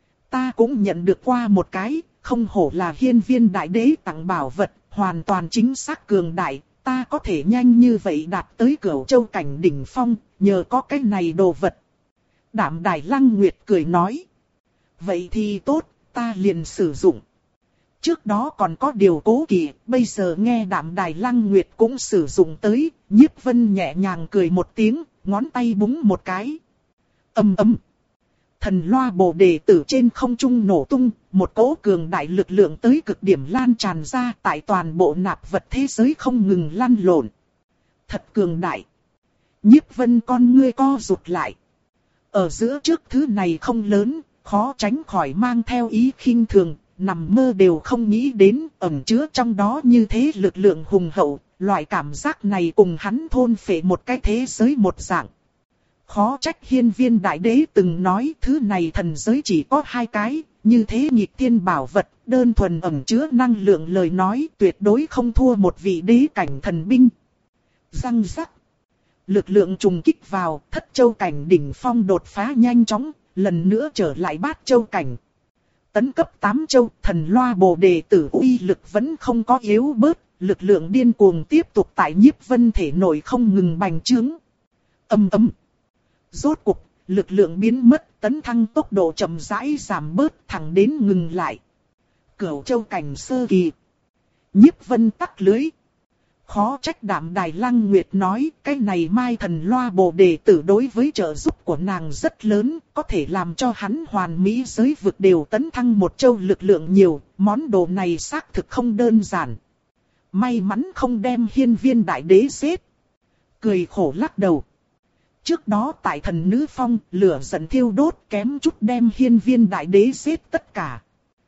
Ta cũng nhận được qua một cái, không hổ là Hiên Viên đại đế tặng bảo vật, hoàn toàn chính xác cường đại, ta có thể nhanh như vậy đạt tới Cửu Châu cảnh đỉnh phong, nhờ có cái này đồ vật. Đạm Đài Lăng Nguyệt cười nói. Vậy thì tốt, ta liền sử dụng. Trước đó còn có điều cố kỵ, bây giờ nghe Đạm Đài Lăng Nguyệt cũng sử dụng tới, Nhiếp Vân nhẹ nhàng cười một tiếng, ngón tay búng một cái. Ầm ầm. Thần Loa Bồ Đề Tử trên không trung nổ tung, một cỗ cường đại lực lượng tới cực điểm lan tràn ra, tại toàn bộ nạp vật thế giới không ngừng lăn lộn. Thật cường đại. Nhiếp Vân con ngươi co rụt lại. Ở giữa trước thứ này không lớn, khó tránh khỏi mang theo ý khinh thường, nằm mơ đều không nghĩ đến, ẩn chứa trong đó như thế lực lượng hùng hậu, loại cảm giác này cùng hắn thôn phệ một cái thế giới một dạng. Khó trách Hiên Viên đại đế từng nói thứ này thần giới chỉ có hai cái, như thế nghịch thiên bảo vật, đơn thuần ẩn chứa năng lượng lời nói tuyệt đối không thua một vị đế cảnh thần binh. Răng rắc. Lực lượng trùng kích vào, thất châu cảnh đỉnh phong đột phá nhanh chóng, lần nữa trở lại bát châu cảnh. Tấn cấp tám châu, Thần Loa Bồ Đề Tử uy lực vẫn không có yếu bớt, lực lượng điên cuồng tiếp tục tại Nhiếp Vân thể nội không ngừng bành trướng. Âm ầm. Rốt cục, lực lượng biến mất, tấn thăng tốc độ chậm rãi giảm bớt, thẳng đến ngừng lại. Cửu Châu cảnh sơ kỳ. Nhiếp Vân tắc lưới. Khó trách Đạm Đài Lăng Nguyệt nói, cái này Mai Thần Loa Bồ Đề Tử đối với trợ giúp của nàng rất lớn, có thể làm cho hắn hoàn mỹ giới vực đều tấn thăng một châu lực lượng nhiều, món đồ này xác thực không đơn giản. May mắn không đem Hiên Viên đại đế giết. Cười khổ lắc đầu. Trước đó tại Thần Nữ Phong, lửa giận thiêu đốt kém chút đem Hiên Viên đại đế giết tất cả.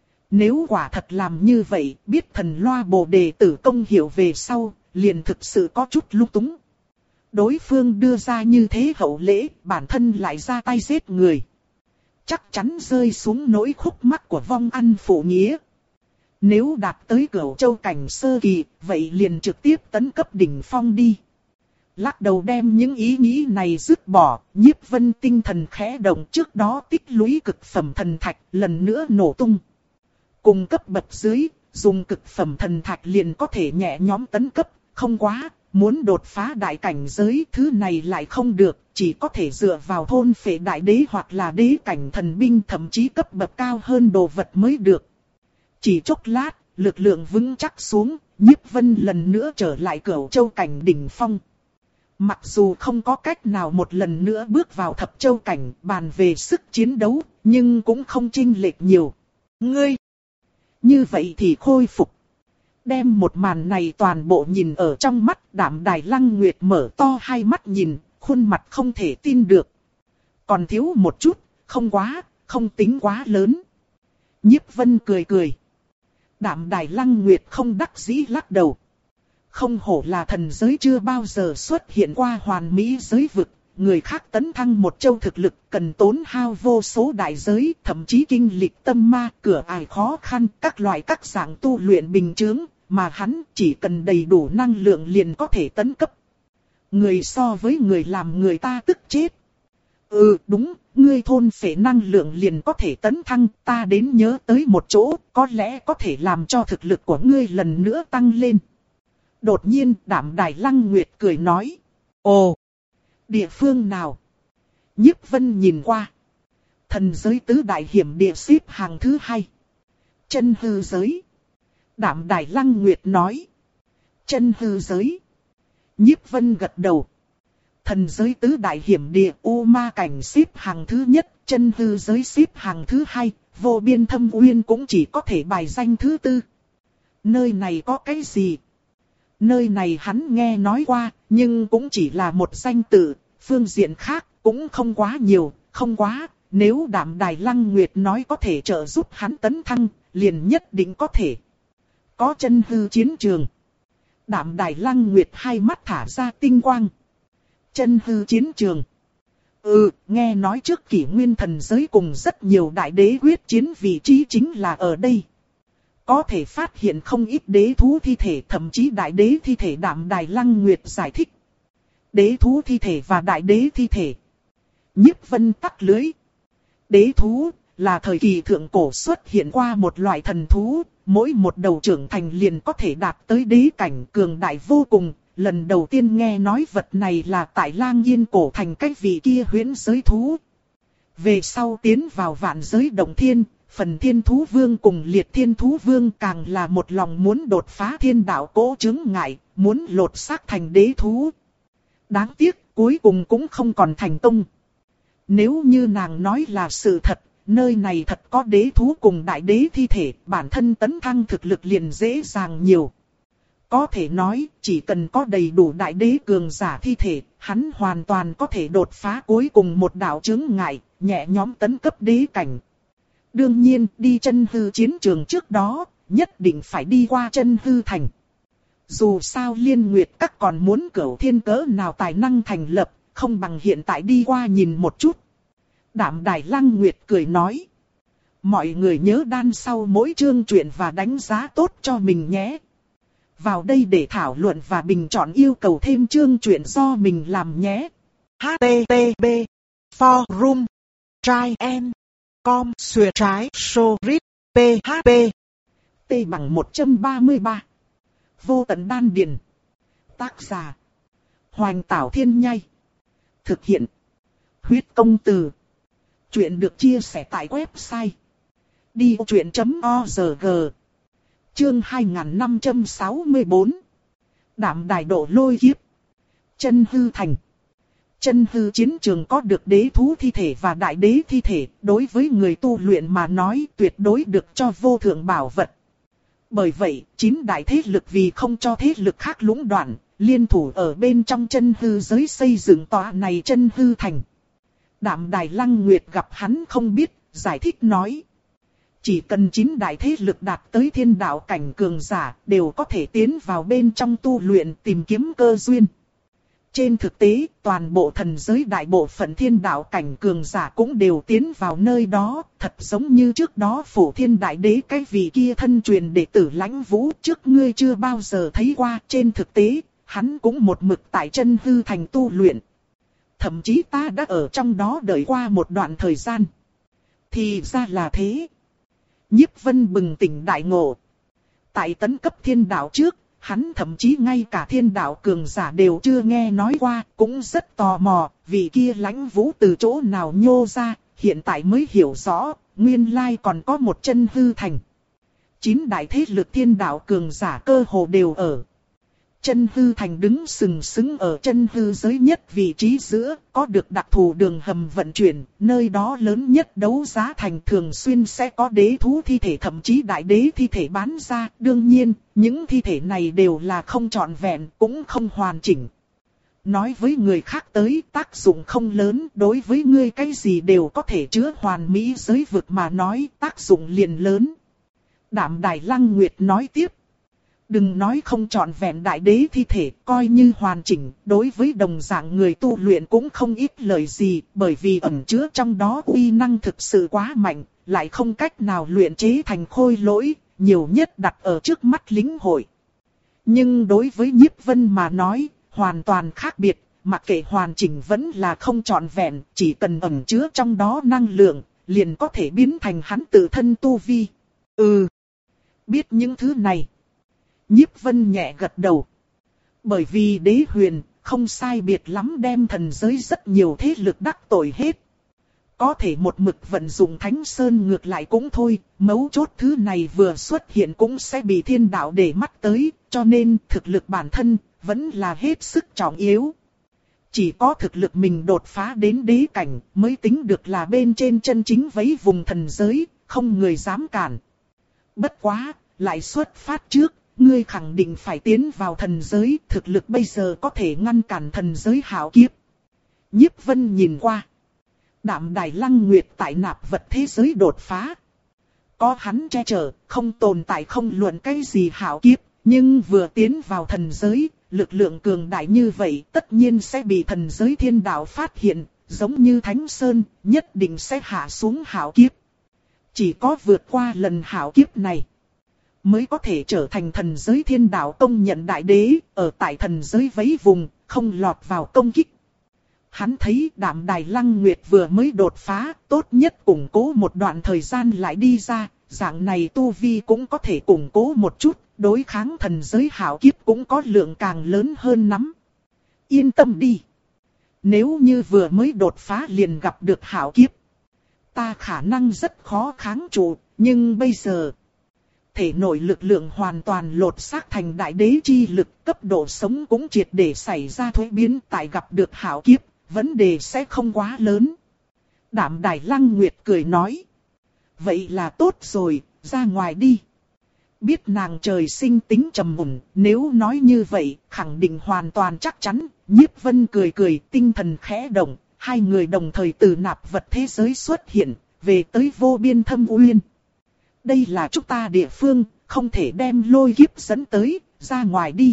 Nếu quả thật làm như vậy, biết Thần Loa Bồ Đề Tử công hiệu về sau, liền thực sự có chút lung túng. Đối phương đưa ra như thế hậu lễ, bản thân lại ra tay giết người. Chắc chắn rơi xuống nỗi khúc mắc của vong ăn phụ nghĩa. Nếu đạt tới Cửu Châu cảnh sơ kỳ, vậy liền trực tiếp tấn cấp đỉnh phong đi. Lắc đầu đem những ý nghĩ này dứt bỏ, Nhiếp Vân tinh thần khẽ động, trước đó tích lũy cực phẩm thần thạch lần nữa nổ tung. Cùng cấp bậc dưới, dùng cực phẩm thần thạch liền có thể nhẹ nhõm tấn cấp, không quá, muốn đột phá đại cảnh giới thứ này lại không được, chỉ có thể dựa vào thôn phệ đại đế hoặc là đế cảnh thần binh thậm chí cấp bậc cao hơn đồ vật mới được. Chỉ chốc lát, lực lượng vững chắc xuống, Nhiếp Vân lần nữa trở lại Cửu Châu cảnh đỉnh phong. Mặc dù không có cách nào một lần nữa bước vào Thập Châu cảnh bàn về sức chiến đấu, nhưng cũng không chênh lệch nhiều. Ngươi! Như vậy thì khôi phục. Đem một màn này toàn bộ nhìn ở trong mắt, Đạm Đài Lăng Nguyệt mở to hai mắt nhìn, khuôn mặt không thể tin được. Còn thiếu một chút, không quá, không tính quá lớn. Nhiếp Vân cười cười. Đạm Đài Lăng Nguyệt không đắc dĩ lắc đầu. Không hổ là thần giới chưa bao giờ xuất hiện qua hoàn mỹ giới vực. Người khác tấn thăng một châu thực lực cần tốn hao vô số đại giới, thậm chí kinh lịch tâm ma, cửa ải khó khăn, các loại các dạng tu luyện bình chướng, mà hắn chỉ cần đầy đủ năng lượng liền có thể tấn cấp. Người so với người làm người ta tức chết. Ừ đúng, ngươi thôn phệ năng lượng liền có thể tấn thăng, ta đến nhớ tới một chỗ, có lẽ có thể làm cho thực lực của ngươi lần nữa tăng lên. Đột nhiên Đạm Đài Lăng Nguyệt cười nói. Ồ! Địa phương nào? Nhiếp Vân nhìn qua. Thần giới tứ đại hiểm địa xếp hàng thứ hai. Chân hư giới. Đạm Đài Lăng Nguyệt nói. Chân hư giới. Nhiếp Vân gật đầu. Thần giới tứ đại hiểm địa U Ma cảnh xếp hàng thứ nhất, chân hư giới xếp hàng thứ hai, vô biên thâm uyên cũng chỉ có thể bài danh thứ tư. Nơi này có cái gì? Nơi này hắn nghe nói qua, nhưng cũng chỉ là một danh tự, phương diện khác cũng không quá nhiều, không quá. Nếu Đạm Đài Lăng Nguyệt nói có thể trợ giúp hắn tấn thăng, liền nhất định có thể. Có chân hư chiến trường. Đạm Đài Lăng Nguyệt hai mắt thả ra tinh quang. Chân hư chiến trường. Ừ, nghe nói trước kỷ nguyên thần giới cùng rất nhiều đại đế quyết chiến vị trí chính là ở đây. Có thể phát hiện không ít đế thú thi thể, thậm chí đại đế thi thể. Đạm Đài Lăng Nguyệt giải thích. Đế thú thi thể và đại đế thi thể. Nhiếp Vân tắt lưới. Đế thú là thời kỳ thượng cổ xuất hiện qua một loại thần thú, mỗi một đầu trưởng thành liền có thể đạt tới đế cảnh, cường đại vô cùng. Lần đầu tiên nghe nói vật này là tại Lang Yên cổ thành cái vị kia huyễn giới thú. Về sau tiến vào vạn giới động thiên, phần thiên thú vương cùng liệt thiên thú vương càng là một lòng muốn đột phá thiên đạo cố chứng ngại, muốn lột xác thành đế thú. Đáng tiếc cuối cùng cũng không còn thành công. Nếu như nàng nói là sự thật, nơi này thật có đế thú cùng đại đế thi thể, bản thân tấn thăng thực lực liền dễ dàng nhiều. Có thể nói, chỉ cần có đầy đủ đại đế cường giả thi thể, hắn hoàn toàn có thể đột phá cuối cùng một đạo chướng ngại, nhẹ nhõm tấn cấp đế cảnh. Đương nhiên, đi chân hư chiến trường trước đó, nhất định phải đi qua chân hư thành. Dù sao Liên Nguyệt các còn muốn cửu thiên cỡ nào tài năng thành lập, không bằng hiện tại đi qua nhìn một chút. Đạm Đài Lăng Nguyệt cười nói. Mọi người nhớ đan sau mỗi chương truyện và đánh giá tốt cho mình nhé. Vào đây để thảo luận và bình chọn yêu cầu thêm chương truyện do mình làm nhé. H T T P Forum Try and Com Xuyệt trái So Read P H P T bằng một trăm ba mươi ba. Vô tận đan điền. Tác giả Hoành Tảo Thiên Nhai. Thực hiện Huyết Công Từ. Chuyện được chia sẻ tại website đi vô chuyện chấm org. Chương hai nghìn năm trăm sáu mươi tư. Đạm Đài độ lôi kiếp. Chân hư thành. Chân hư chiến trường có được đế thú thi thể và đại đế thi thể, đối với người tu luyện mà nói tuyệt đối được cho vô thượng bảo vật. Bởi vậy, chín đại thế lực vì không cho thế lực khác lũng đoạn, liên thủ ở bên trong chân hư giới xây dựng tòa này chân hư thành. Đạm Đài Lăng Nguyệt gặp hắn không biết, giải thích nói. Chỉ cần chín đại thế lực đạt tới thiên đạo cảnh cường giả, đều có thể tiến vào bên trong tu luyện tìm kiếm cơ duyên. Trên thực tế, toàn bộ thần giới đại bộ phận thiên đạo cảnh cường giả cũng đều tiến vào nơi đó, thật giống như trước đó Phổ Thiên Đại Đế cái vị kia thân truyền đệ tử Lãnh Vũ trước ngươi chưa bao giờ thấy qua. Trên thực tế, hắn cũng một mực tại chân hư thành tu luyện. Thậm chí ta đã ở trong đó đợi qua một đoạn thời gian. Thì ra là thế. Nhiếp Vân bừng tỉnh đại ngộ. Tại tấn cấp thiên đạo trước, hắn thậm chí ngay cả thiên đạo cường giả đều chưa nghe nói qua, cũng rất tò mò, vì kia Lãnh Vũ từ chỗ nào nhô ra, hiện tại mới hiểu rõ, nguyên lai còn có một chân hư thành. Chín đại thế lực thiên đạo cường giả cơ hồ đều ở. Chân hư thành đứng sừng sững ở chân hư giới nhất vị trí giữa, có được đặc thù đường hầm vận chuyển, nơi đó lớn nhất đấu giá thành thường xuyên sẽ có đế thú thi thể thậm chí đại đế thi thể bán ra. Đương nhiên, những thi thể này đều là không trọn vẹn, cũng không hoàn chỉnh. Nói với người khác tới tác dụng không lớn, đối với ngươi cái gì đều có thể chứa hoàn mỹ giới vực mà nói tác dụng liền lớn. Đạm Đài Lăng Nguyệt nói tiếp. Đừng nói không trọn vẹn đại đế thi thể, coi như hoàn chỉnh, đối với đồng dạng người tu luyện cũng không ít lời gì, bởi vì ẩn chứa trong đó uy năng thực sự quá mạnh, lại không cách nào luyện chế thành khôi lỗi, nhiều nhất đặt ở trước mắt lính hội. Nhưng đối với Nhiếp Vân mà nói, hoàn toàn khác biệt, mặc kệ hoàn chỉnh vẫn là không trọn vẹn, chỉ cần ẩn chứa trong đó năng lượng, liền có thể biến thành hắn tự thân tu vi. Ừ, biết những thứ này. Nhiếp Vân nhẹ gật đầu. Bởi vì đế huyền, không sai biệt lắm đem thần giới rất nhiều thế lực đắc tội hết. Có thể một mực vận dụng Thánh Sơn ngược lại cũng thôi, mấu chốt thứ này vừa xuất hiện cũng sẽ bị thiên đạo để mắt tới, cho nên thực lực bản thân vẫn là hết sức trọng yếu. Chỉ có thực lực mình đột phá đến đế cảnh mới tính được là bên trên chân chính vấy vùng thần giới, không người dám cản. Bất quá, lại xuất phát trước. Ngươi khẳng định phải tiến vào thần giới, thực lực bây giờ có thể ngăn cản thần giới hạo kiếp. Nhiếp Vân nhìn qua. Đạm Đài Lăng Nguyệt tại nạp vật thế giới đột phá. Có hắn che chở, không tồn tại không luận cái gì hạo kiếp, nhưng vừa tiến vào thần giới, lực lượng cường đại như vậy tất nhiên sẽ bị thần giới thiên đạo phát hiện, giống như Thánh Sơn, nhất định sẽ hạ xuống hạo kiếp. Chỉ có vượt qua lần hạo kiếp này, mới có thể trở thành thần giới thiên đạo công nhận đại đế, ở tại thần giới vấy vùng, không lọt vào công kích. Hắn thấy Đạm Đài Lăng Nguyệt vừa mới đột phá, tốt nhất củng cố một đoạn thời gian lại đi ra, dạng này tu vi cũng có thể củng cố một chút, đối kháng thần giới hạo kiếp cũng có lượng càng lớn hơn lắm. Yên tâm đi. Nếu như vừa mới đột phá liền gặp được hạo kiếp, ta khả năng rất khó kháng trụ, nhưng bây giờ thể nội lực lượng hoàn toàn lột xác thành đại đế chi lực, cấp độ sống cũng triệt để xảy ra thuế biến, tại gặp được hạo kiếp, vấn đề sẽ không quá lớn. Đạm Đài Lăng Nguyệt cười nói. Vậy là tốt rồi, ra ngoài đi. Biết nàng trời sinh tính trầm mùn, nếu nói như vậy, khẳng định hoàn toàn chắc chắn. Nhiếp Vân cười cười, tinh thần khẽ động, hai người đồng thời từ nạp vật thế giới xuất hiện, về tới vô biên thâm uyên. Đây là chúng ta địa phương, không thể đem lôi kiếp dẫn tới, ra ngoài đi.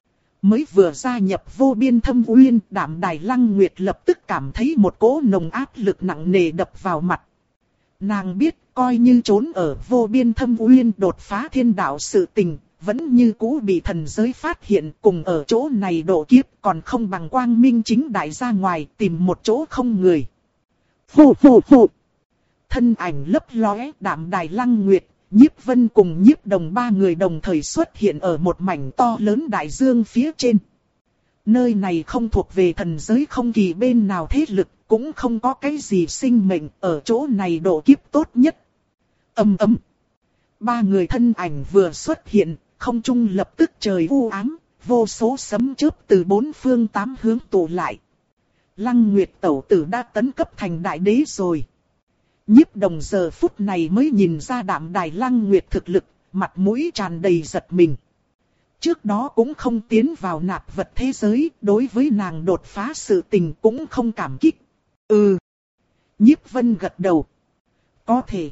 Mới vừa gia nhập vô biên thâm uyên, Đạm Đài Lăng Nguyệt lập tức cảm thấy một cỗ nồng áp lực nặng nề đập vào mặt. Nàng biết, coi như trốn ở vô biên thâm uyên đột phá thiên đạo sự tình, vẫn như cũ bị thần giới phát hiện, cùng ở chỗ này độ kiếp còn không bằng quang minh chính đại ra ngoài tìm một chỗ không người. Phù phù phù. Thân ảnh lấp lóe, Đạm Đài Lăng Nguyệt, Nhiếp Vân cùng Nhiếp Đồng ba người đồng thời xuất hiện ở một mảnh to lớn đại dương phía trên. Nơi này không thuộc về thần giới không kỳ bên nào thế lực, cũng không có cái gì sinh mệnh, ở chỗ này độ kiếp tốt nhất. Ầm ầm. Ba người thân ảnh vừa xuất hiện, không trung lập tức trời u ám, vô số sấm chớp từ bốn phương tám hướng tụ lại. Lăng Nguyệt tẩu tử đã tấn cấp thành đại đế rồi. Nhiếp Đồng giờ phút này mới nhìn ra Đạm Đài Lăng Nguyệt thực lực, mặt mũi tràn đầy giật mình. Trước đó cũng không tiến vào nạp vật thế giới, đối với nàng đột phá sự tình cũng không cảm kích. Ừ. Nhiếp Vân gật đầu. Có thể.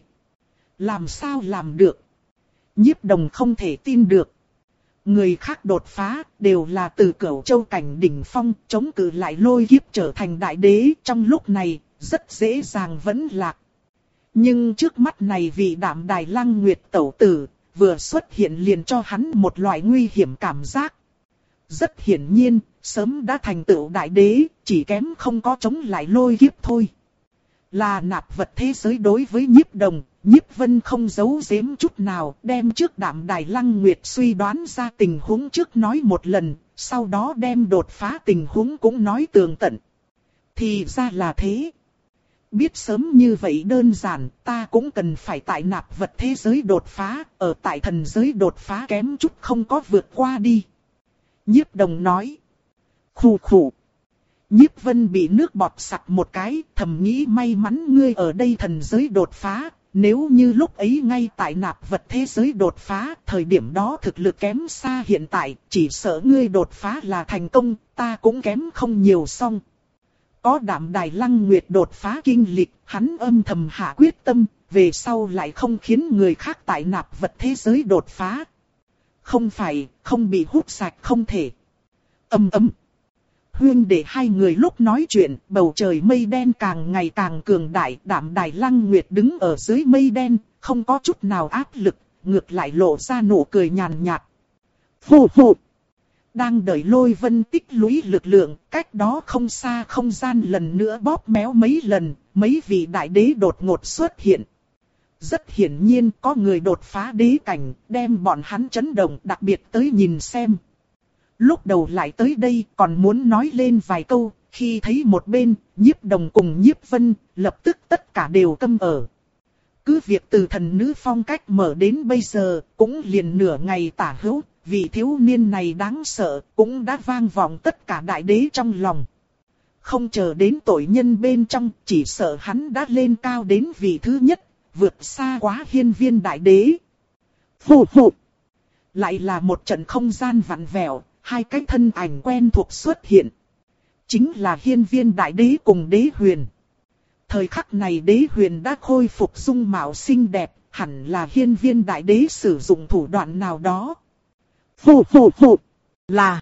Làm sao làm được? Nhiếp Đồng không thể tin được. Người khác đột phá đều là từ Cửu Châu cảnh đỉnh phong, chống cự lại lôi kiếp trở thành đại đế, trong lúc này rất dễ dàng vẫn lạc. Nhưng trước mắt này vị Đạm Đài Lăng Nguyệt tẩu tử, vừa xuất hiện liền cho hắn một loại nguy hiểm cảm giác. Rất hiển nhiên, sớm đã thành tựu đại đế, chỉ kém không có chống lại lôi kiếp thôi. Là nạp vật thế giới đối với Nhiếp Đồng, Nhiếp Vân không giấu giếm chút nào, đem trước Đạm Đài Lăng Nguyệt suy đoán ra tình huống trước nói một lần, sau đó đem đột phá tình huống cũng nói tường tận. Thì ra là thế. Biết sớm như vậy đơn giản, ta cũng cần phải tại nạp vật thế giới đột phá, ở tại thần giới đột phá kém chút không có vượt qua đi. Nhiếp Đồng nói. Khủ khủ. Nhiếp Vân bị nước bọt sặc một cái, thầm nghĩ may mắn ngươi ở đây thần giới đột phá. Nếu như lúc ấy ngay tại nạp vật thế giới đột phá, thời điểm đó thực lực kém xa hiện tại, chỉ sợ ngươi đột phá là thành công, ta cũng kém không nhiều xong. Có Đạm Đài Lăng Nguyệt đột phá kinh lịch, hắn âm thầm hạ quyết tâm, về sau lại không khiến người khác tại nạp vật thế giới đột phá. Không phải, không bị hút sạch không thể. Ầm ầm. Huyên để hai người lúc nói chuyện, bầu trời mây đen càng ngày càng cường đại, Đạm Đài Lăng Nguyệt đứng ở dưới mây đen, không có chút nào áp lực, ngược lại lộ ra nụ cười nhàn nhạt. Phù phù. Đang đợi Lôi Vân tích lũy lực lượng, cách đó không xa không gian lần nữa bóp méo mấy lần, mấy vị đại đế đột ngột xuất hiện. Rất hiển nhiên có người đột phá đế cảnh, đem bọn hắn chấn động, đặc biệt tới nhìn xem. Lúc đầu lại tới đây còn muốn nói lên vài câu, khi thấy một bên, Nhiếp Đồng cùng Nhiếp Vân, lập tức tất cả đều câm ở. Cứ việc từ thần nữ phong cách mở đến bây giờ, cũng liền nửa ngày tả hữu, vị thiếu niên này đáng sợ, cũng đã vang vọng tất cả đại đế trong lòng. Không chờ đến tội nhân bên trong, chỉ sợ hắn đã lên cao đến vị thứ nhất, vượt xa quá hiên viên đại đế. Phù phù. Lại là một trận không gian vặn vẹo. Hai cái thân ảnh quen thuộc xuất hiện. Chính là hiên viên đại đế cùng đế huyền. Thời khắc này đế huyền đã khôi phục dung mạo xinh đẹp, hẳn là hiên viên đại đế sử dụng thủ đoạn nào đó. Phù phù phù, là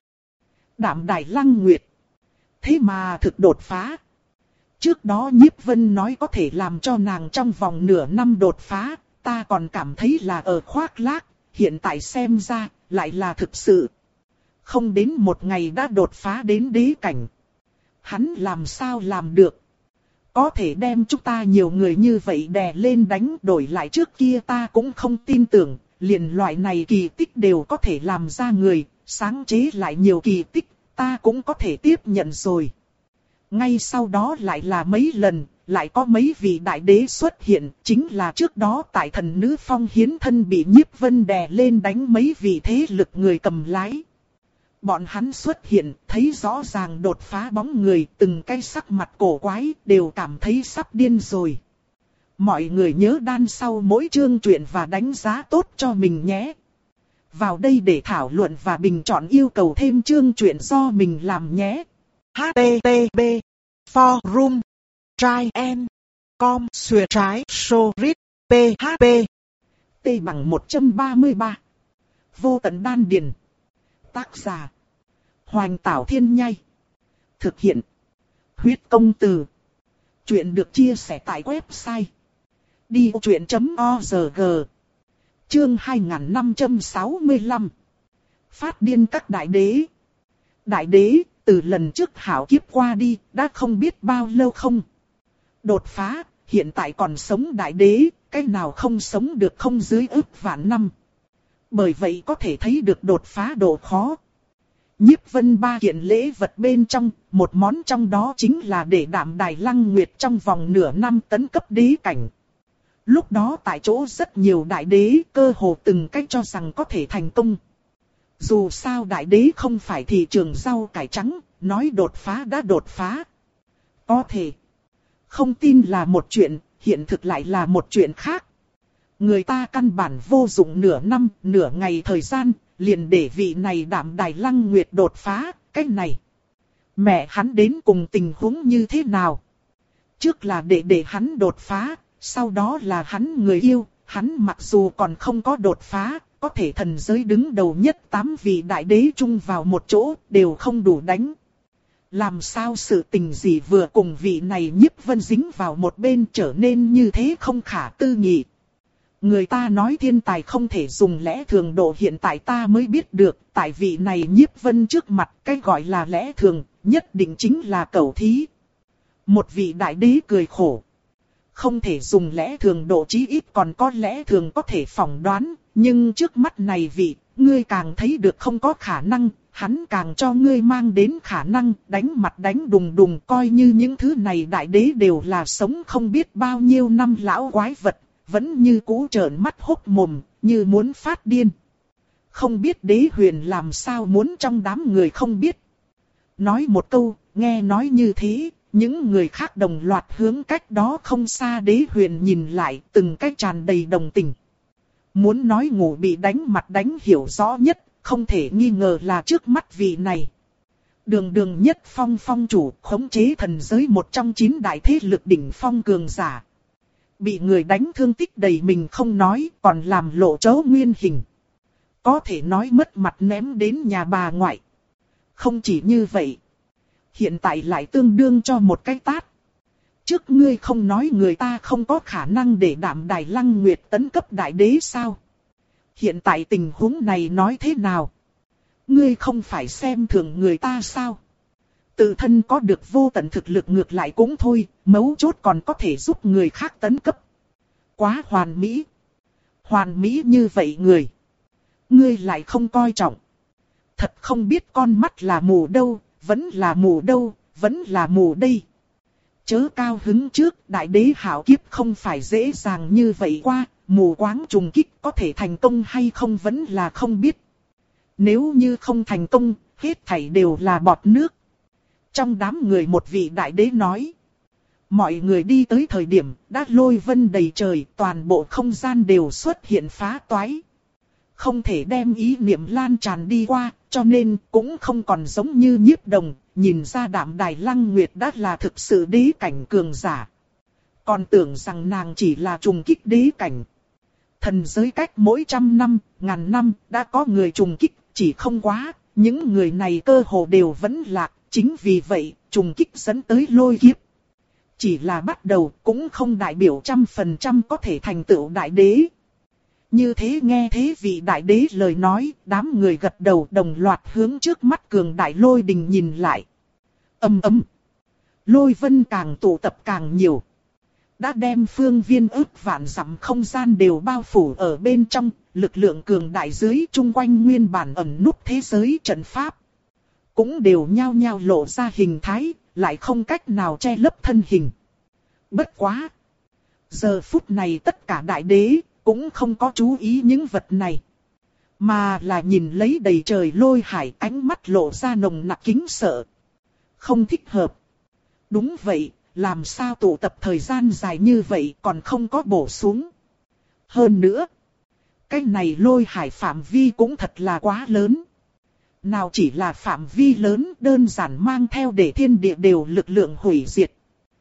Đạm Đài Lăng Nguyệt. Thế mà thực đột phá. Trước đó Nhiếp Vân nói có thể làm cho nàng trong vòng nửa năm đột phá, ta còn cảm thấy là ở khoác lác, hiện tại xem ra, lại là thực sự. Không đến một ngày đã đột phá đến đế cảnh. Hắn làm sao làm được? Có thể đem chúng ta nhiều người như vậy đè lên đánh đổi lại trước kia ta cũng không tin tưởng. Liền loại này kỳ tích đều có thể làm ra người, sáng chế lại nhiều kỳ tích, ta cũng có thể tiếp nhận rồi. Ngay sau đó lại là mấy lần, lại có mấy vị đại đế xuất hiện, chính là trước đó tại thần nữ phong hiến thân bị Nhiếp Vân đè lên đánh mấy vị thế lực người cầm lái. Bọn hắn xuất hiện, thấy rõ ràng đột phá bóng người, từng cái sắc mặt cổ quái, đều cảm thấy sắp điên rồi. Mọi người nhớ đan sau mỗi chương truyện và đánh giá tốt cho mình nhé. Vào đây để thảo luận và bình chọn yêu cầu thêm chương truyện do mình làm nhé. hát tê tê pê Forum Trai En Com Xuyệt Trái Sorit pê hát pê T bằng một trăm ba mươi ba Vô tận đan điền. Tác giả Hoành Tảo Thiên Nhai. Thực hiện Huyết Công Từ. Chuyện được chia sẻ tại website đi ô chuyện chấm o rờ gờ. Chương hai nghìn năm trăm sáu mươi lăm. Phát điên các đại đế. Đại đế, từ lần trước hảo kiếp qua đi, đã không biết bao lâu không. Đột phá, hiện tại còn sống đại đế, cái nào không sống được không dưới ức vạn năm. Bởi vậy có thể thấy được đột phá độ khó. Nhiếp Vân ba kiện lễ vật bên trong, một món trong đó chính là để Đạm Đài Lăng Nguyệt trong vòng nửa năm tấn cấp đế cảnh. Lúc đó tại chỗ rất nhiều đại đế cơ hồ từng cách cho rằng có thể thành công. Dù sao đại đế không phải thị trường rau cải trắng, nói đột phá đã đột phá. Có thể. Không tin là một chuyện, hiện thực lại là một chuyện khác. Người ta căn bản vô dụng nửa năm, nửa ngày thời gian, liền để vị này Đạm Đài Lăng Nguyệt đột phá, cái này. Mẹ hắn đến cùng tình huống như thế nào? Trước là để để hắn đột phá, sau đó là hắn người yêu, hắn mặc dù còn không có đột phá, có thể thần giới đứng đầu nhất tám vị đại đế chung vào một chỗ, đều không đủ đánh. Làm sao sự tình gì vừa cùng vị này Nhiếp Vân dính vào một bên trở nên như thế không khả tư nghị. Người ta nói thiên tài không thể dùng lẽ thường độ, hiện tại ta mới biết được, tại vị này Nhiếp Vân trước mặt, cái gọi là lẽ thường, nhất định chính là cẩu thí. Một vị đại đế cười khổ. không thể dùng lẽ thường độ, chí ít còn có lẽ thường có thể phỏng đoán, nhưng trước mắt này vị, ngươi càng thấy được không có khả năng, hắn càng cho ngươi mang đến khả năng, đánh mặt đánh đùng đùng, coi như những thứ này đại đế đều là sống không biết bao nhiêu năm lão quái vật, vẫn như cũ trợn mắt hốc mồm, như muốn phát điên. Không biết đế huyền làm sao muốn trong đám người không biết. Nói một câu, nghe nói như thế, những người khác đồng loạt hướng cách đó không xa đế huyền nhìn lại, từng cách tràn đầy đồng tình. Muốn nói ngủ bị đánh mặt đánh hiểu rõ nhất, không thể nghi ngờ là trước mắt vị này. Đường đường nhất phong phong chủ, khống chế thần giới một trong chín đại thế lực đỉnh phong cường giả. Bị người đánh thương tích đầy mình không nói, còn làm lộ chấu nguyên hình. Có thể nói mất mặt ném đến nhà bà ngoại. Không chỉ như vậy. Hiện tại lại tương đương cho một cái tát. Trước ngươi không nói người ta không có khả năng để Đạm Đài Lăng Nguyệt tấn cấp đại đế sao? Hiện tại tình huống này nói thế nào? Ngươi không phải xem thường người ta sao? Tự thân có được vô tận thực lực ngược lại cũng thôi, mấu chốt còn có thể giúp người khác tấn cấp. Quá hoàn mỹ. Hoàn mỹ như vậy người. Ngươi lại không coi trọng. Thật không biết con mắt là mù đâu, vẫn là mù đâu, vẫn là mù đây. Chớ cao hứng trước, đại đế hảo kiếp không phải dễ dàng như vậy qua, mù quáng trùng kích có thể thành công hay không vẫn là không biết. Nếu như không thành công, hết thảy đều là bọt nước. Trong đám người một vị đại đế nói. Mọi người đi tới thời điểm, đã lôi vân đầy trời, toàn bộ không gian đều xuất hiện phá toái. Không thể đem ý niệm lan tràn đi qua, cho nên cũng không còn giống như Nhiếp Đồng, nhìn ra Đạm Đài Lăng Nguyệt đã là thực sự đế cảnh cường giả. Còn tưởng rằng nàng chỉ là trùng kích đế cảnh. Thần giới cách mỗi trăm năm, ngàn năm, đã có người trùng kích, chỉ không quá, những người này cơ hồ đều vẫn lạc, chính vì vậy, trùng kích dẫn tới lôi kiếp. Chỉ là bắt đầu, cũng không đại biểu trăm phần trăm có thể thành tựu đại đế. Như thế nghe thế vị đại đế lời nói, đám người gật đầu đồng loạt hướng trước mắt cường đại lôi đình nhìn lại. Âm ấm. Lôi vân càng tụ tập càng nhiều. Đã đem phương viên ức vạn dặm không gian đều bao phủ ở bên trong, lực lượng cường đại dưới chung quanh nguyên bản ẩn núp thế giới trận pháp. Cũng đều nhao nhao lộ ra hình thái, lại không cách nào che lấp thân hình. Bất quá. Giờ phút này tất cả đại đế cũng không có chú ý những vật này. Mà là nhìn lấy đầy trời lôi hải, ánh mắt lộ ra nồng nặc kính sợ. Không thích hợp. Đúng vậy, làm sao tụ tập thời gian dài như vậy còn không có bổ xuống. Hơn nữa, cái này lôi hải phạm vi cũng thật là quá lớn. Nào chỉ là phạm vi lớn, đơn giản mang theo để thiên địa đều lực lượng hủy diệt.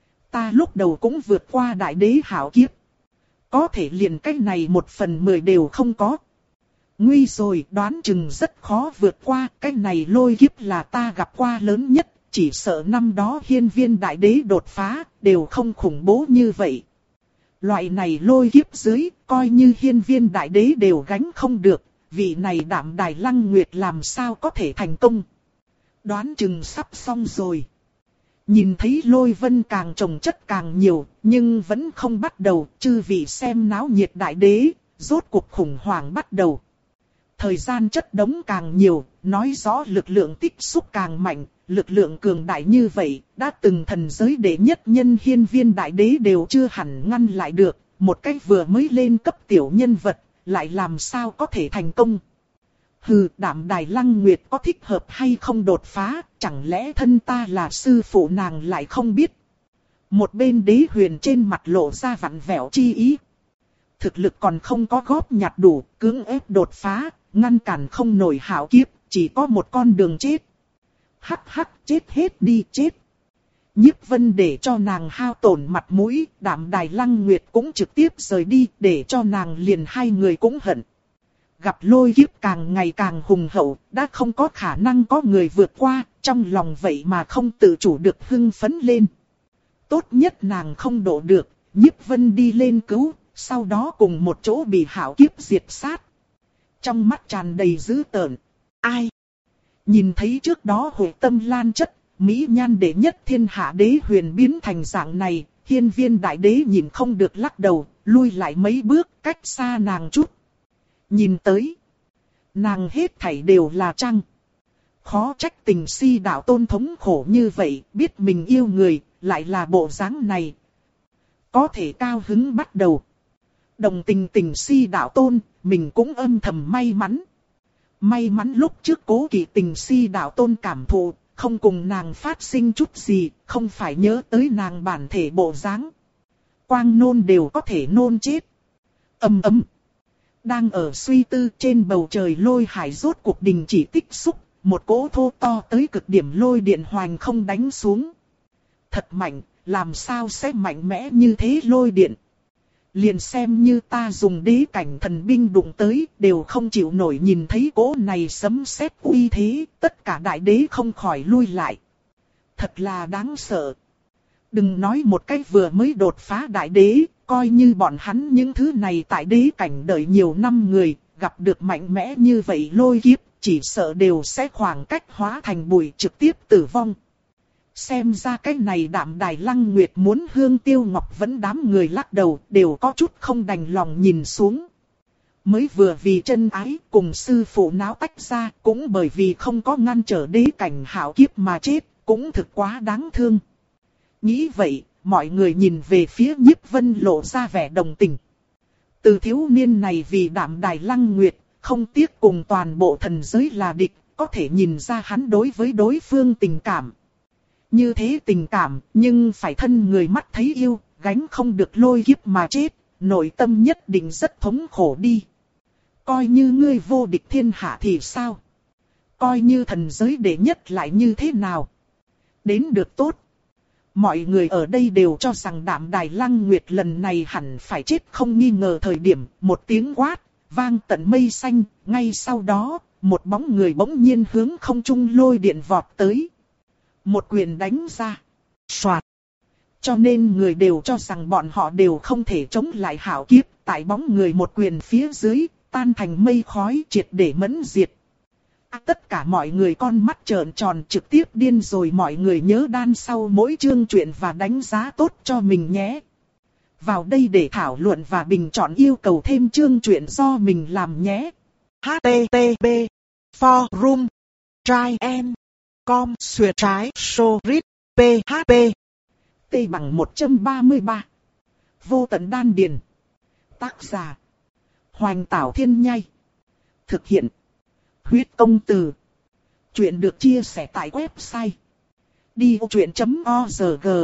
Ta lúc đầu cũng vượt qua đại đế hảo kiếp. Có thể liền cái này một phần mười đều không có. Nguy rồi, đoán chừng rất khó vượt qua, cái này lôi kiếp là ta gặp qua lớn nhất, chỉ sợ năm đó hiên viên đại đế đột phá, đều không khủng bố như vậy. Loại này lôi kiếp dưới, coi như hiên viên đại đế đều gánh không được, vị này Đạm Đài Lăng Nguyệt làm sao có thể thành công. Đoán chừng sắp xong rồi. Nhìn thấy lôi vân càng trồng chất càng nhiều, nhưng vẫn không bắt đầu, chư vị xem náo nhiệt đại đế, rốt cuộc khủng hoảng bắt đầu. Thời gian chất đống càng nhiều, nói rõ lực lượng tích xúc càng mạnh, lực lượng cường đại như vậy, đã từng thần giới đệ nhất nhân hiên viên đại đế đều chưa hẳn ngăn lại được, một cách vừa mới lên cấp tiểu nhân vật, lại làm sao có thể thành công. Hừ, Đạm Đài Lăng Nguyệt có thích hợp hay không đột phá, chẳng lẽ thân ta là sư phụ nàng lại không biết. Một bên đế huyền trên mặt lộ ra vặn vẹo chi ý. Thực lực còn không có góp nhặt đủ, cưỡng ép đột phá, ngăn cản không nổi hảo kiếp, chỉ có một con đường chết. Hắc hắc, chết hết đi chết. Nhiếp Vân để cho nàng hao tổn mặt mũi, Đạm Đài Lăng Nguyệt cũng trực tiếp rời đi, để cho nàng liền hai người cũng hận. Gặp lôi kiếp càng ngày càng hùng hậu, đã không có khả năng có người vượt qua, trong lòng vậy mà không tự chủ được hưng phấn lên. Tốt nhất nàng không độ được, Nhiếp Vân đi lên cứu, sau đó cùng một chỗ bị hảo kiếp diệt sát. Trong mắt tràn đầy dữ tợn. Ai? Nhìn thấy trước đó hội tâm lan chất, mỹ nhan đệ nhất thiên hạ đế huyền biến thành dạng này, Hiên viên đại đế nhìn không được lắc đầu, lui lại mấy bước cách xa nàng chút. Nhìn tới, nàng hết thảy đều là trăng. Khó trách tình si đạo tôn thống khổ như vậy, biết mình yêu người, lại là bộ dáng này. Có thể cao hứng bắt đầu. Đồng tình tình si đạo tôn, mình cũng âm thầm may mắn. May mắn lúc trước cố kỵ tình si đạo tôn cảm thụ, không cùng nàng phát sinh chút gì, không phải nhớ tới nàng bản thể bộ dáng. Quang nôn đều có thể nôn chết. Ầm ầm. Đang ở suy tư trên bầu trời lôi hải rốt cuộc đình chỉ tích xúc, một cỗ thô to tới cực điểm lôi điện hoành không đánh xuống. Thật mạnh, làm sao sẽ mạnh mẽ như thế lôi điện. Liền xem như ta dùng đế cảnh thần binh đụng tới, đều không chịu nổi nhìn thấy cỗ này sấm sét uy thế, tất cả đại đế không khỏi lui lại. Thật là đáng sợ. Đừng nói một cách vừa mới đột phá đại đế, coi như bọn hắn những thứ này tại đế cảnh đợi nhiều năm người, gặp được mạnh mẽ như vậy lôi kiếp, chỉ sợ đều sẽ khoảng cách hóa thành bụi trực tiếp tử vong. Xem ra cái này Đạm Đài Lăng Nguyệt muốn Hương Tiêu Ngọc vẫn đám người lắc đầu, đều có chút không đành lòng nhìn xuống. Mới vừa vì chân ái cùng sư phụ náo tách ra, cũng bởi vì không có ngăn trở đế cảnh hạo kiếp mà chết, cũng thực quá đáng thương. Nghĩ vậy, mọi người nhìn về phía Nhiếp Vân lộ ra vẻ đồng tình. Từ thiếu niên này vì Đạm Đài Lăng Nguyệt, không tiếc cùng toàn bộ thần giới là địch, có thể nhìn ra hắn đối với đối phương tình cảm. Như thế tình cảm, nhưng phải thân người mắt thấy yêu, gánh không được lôi kiếp mà chết, nội tâm nhất định rất thống khổ đi. Coi như ngươi vô địch thiên hạ thì sao? Coi như thần giới đệ nhất lại như thế nào? Đến được tốt. Mọi người ở đây đều cho rằng Đạm Đài Lăng Nguyệt lần này hẳn phải chết không nghi ngờ thời điểm, một tiếng quát, vang tận mây xanh, ngay sau đó, một bóng người bỗng nhiên hướng không trung lôi điện vọt tới. Một quyền đánh ra. Soạt. Cho nên người đều cho rằng bọn họ đều không thể chống lại hạo kiếp, tại bóng người một quyền phía dưới, tan thành mây khói triệt để mẫn diệt. À, tất cả mọi người con mắt trợn tròn trực tiếp điên rồi, mọi người nhớ đan sau mỗi chương truyện và đánh giá tốt cho mình nhé. Vào đây để thảo luận và bình chọn yêu cầu thêm chương truyện do mình làm nhé. H T T P Forum Try and Com xuyệt trái Sorit P H P T bằng một trăm ba mươi ba. Vô tận đan điền. Tác giả Hoành Tảo Thiên Nhai. Thực hiện Huyết Công Từ. Chuyện được chia sẻ tại website đi ô truyện chấm org.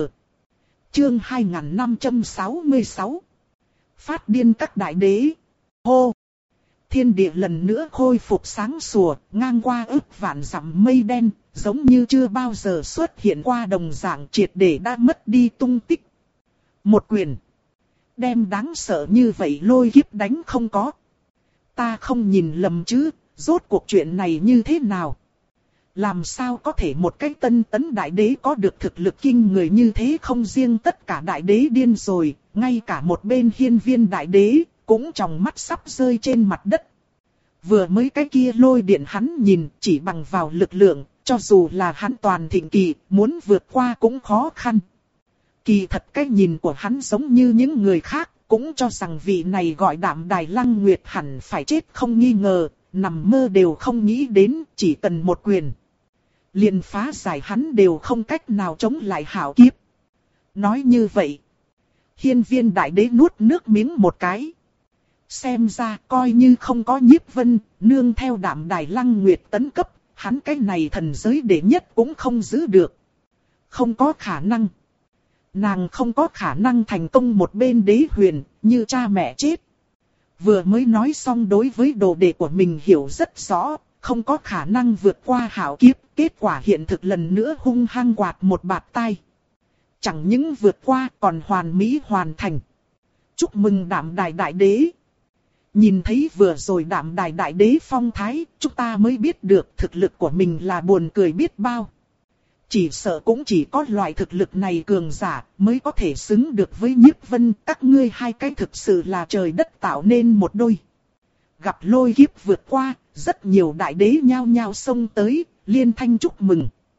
Chương hai nghìn năm trăm sáu mươi sáu. Phát điên các đại đế. Hô. Thiên địa lần nữa khôi phục sáng sủa, ngang qua ức vạn dặm mây đen, giống như chưa bao giờ xuất hiện qua đồng dạng, triệt để đã mất đi tung tích. Một quyền. Đem đáng sợ như vậy lôi kiếp đánh không có. Ta không nhìn lầm chứ, rốt cuộc chuyện này như thế nào? Làm sao có thể một cái tân tấn đại đế có được thực lực kinh người như thế? Không riêng tất cả đại đế điên rồi, ngay cả một bên hiên viên đại đế, cũng trong mắt sắp rơi trên mặt đất. Vừa mới cái kia lôi điện hắn nhìn chỉ bằng vào lực lượng, cho dù là hắn toàn thịnh kỳ, muốn vượt qua cũng khó khăn. Kỳ thật cái nhìn của hắn giống như những người khác, cũng cho rằng vị này gọi Đạm Đài Lăng Nguyệt hẳn phải chết không nghi ngờ, nằm mơ đều không nghĩ đến, chỉ cần một quyền. Liền phá giải hắn đều không cách nào chống lại hạo kiếp. Nói như vậy, hiên viên đại đế nuốt nước miếng một cái. Xem ra coi như không có Nhiếp Vân, nương theo Đạm Đài Lăng Nguyệt tấn cấp, hắn cái này thần giới đệ nhất cũng không giữ được. Không có khả năng. Nàng không có khả năng thành công một bên đế huyền, như cha mẹ chết. Vừa mới nói xong đối với đồ đệ của mình hiểu rất rõ, không có khả năng vượt qua hạo kiếp, kết quả hiện thực lần nữa hung hăng quạt một bạt tai. Chẳng những vượt qua còn hoàn mỹ hoàn thành. Chúc mừng Đạm Đài Đại Đế. Nhìn thấy vừa rồi Đạm Đài Đại Đế phong thái, chúng ta mới biết được thực lực của mình là buồn cười biết bao. Chỉ sợ cũng chỉ có loại thực lực này cường giả mới có thể xứng được với Nhiếp Vân. Các ngươi hai cái thực sự là trời đất tạo nên một đôi. Gặp lôi kiếp vượt qua, rất nhiều đại đế nhao nhao xông tới, liên thanh chúc mừng.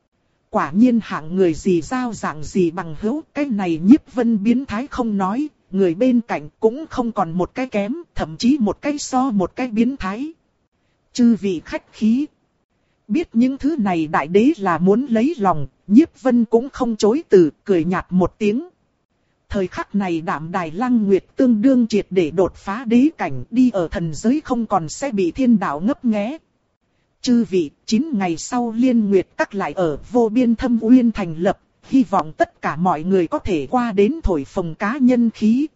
Quả nhiên hạng người gì giao dạng gì bằng hữu, cái này Nhiếp Vân biến thái không nói, người bên cạnh cũng không còn một cái kém, thậm chí một cái so một cái biến thái. Chư vị khách khí. Biết những thứ này đại đế là muốn lấy lòng, Nhiếp Vân cũng không chối từ, cười nhạt một tiếng. Thời khắc này Đạm Đài Lăng Nguyệt tương đương triệt để đột phá đế cảnh, đi ở thần giới không còn sẽ bị thiên đạo ngấp nghé. Chư vị, chín ngày sau Liên Nguyệt Các lại ở Vô Biên Thâm Uyên thành lập, hy vọng tất cả mọi người có thể qua đến thổi phồng cá nhân khí.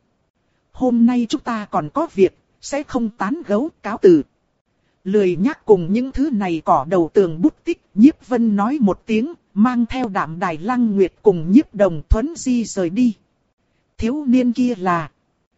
Hôm nay chúng ta còn có việc, sẽ không tán gẫu, cáo từ. Lười nhắc cùng những thứ này cỏ đầu tường bút tích, Nhiếp Vân nói một tiếng, mang theo Đạm Đài Lăng Nguyệt cùng Nhiếp Đồng Thuấn Di rời đi. Thiếu niên kia là,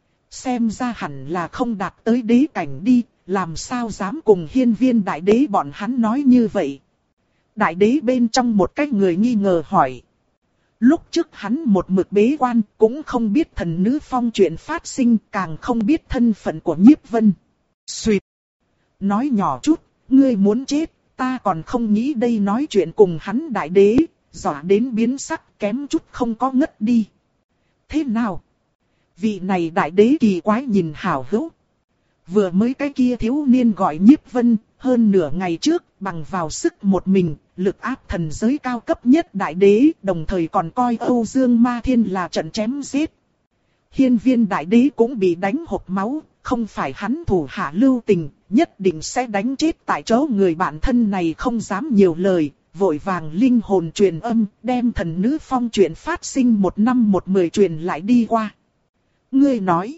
xem ra hẳn là không đạt tới đế cảnh đi, làm sao dám cùng Hiên Viên đại đế bọn hắn nói như vậy. Đại đế bên trong một cái người nghi ngờ hỏi. Lúc trước hắn một mực bế quan, cũng không biết thần nữ phong chuyện phát sinh, càng không biết thân phận của Nhiếp Vân. Xuyệt. Nói nhỏ chút, ngươi muốn chết, ta còn không nghĩ đây nói chuyện cùng hắn đại đế, dọa đến biến sắc kém chút không có ngất đi. Thế nào? Vị này đại đế kỳ quái nhìn hảo hữu. Vừa mới cái kia thiếu niên gọi Nhiếp Vân, hơn nửa ngày trước, bằng vào sức một mình, lực áp thần giới cao cấp nhất đại đế, đồng thời còn coi Âu Dương Ma Thiên là trận chém giết. Hiên Viên đại đế cũng bị đánh hộc máu, không phải hắn thủ hạ lưu tình, nhất định sẽ đánh chết tại chỗ. Người bạn thân này không dám nhiều lời, vội vàng linh hồn truyền âm, đem thần nữ phong chuyện phát sinh một năm một mười truyền lại đi qua. Ngươi nói,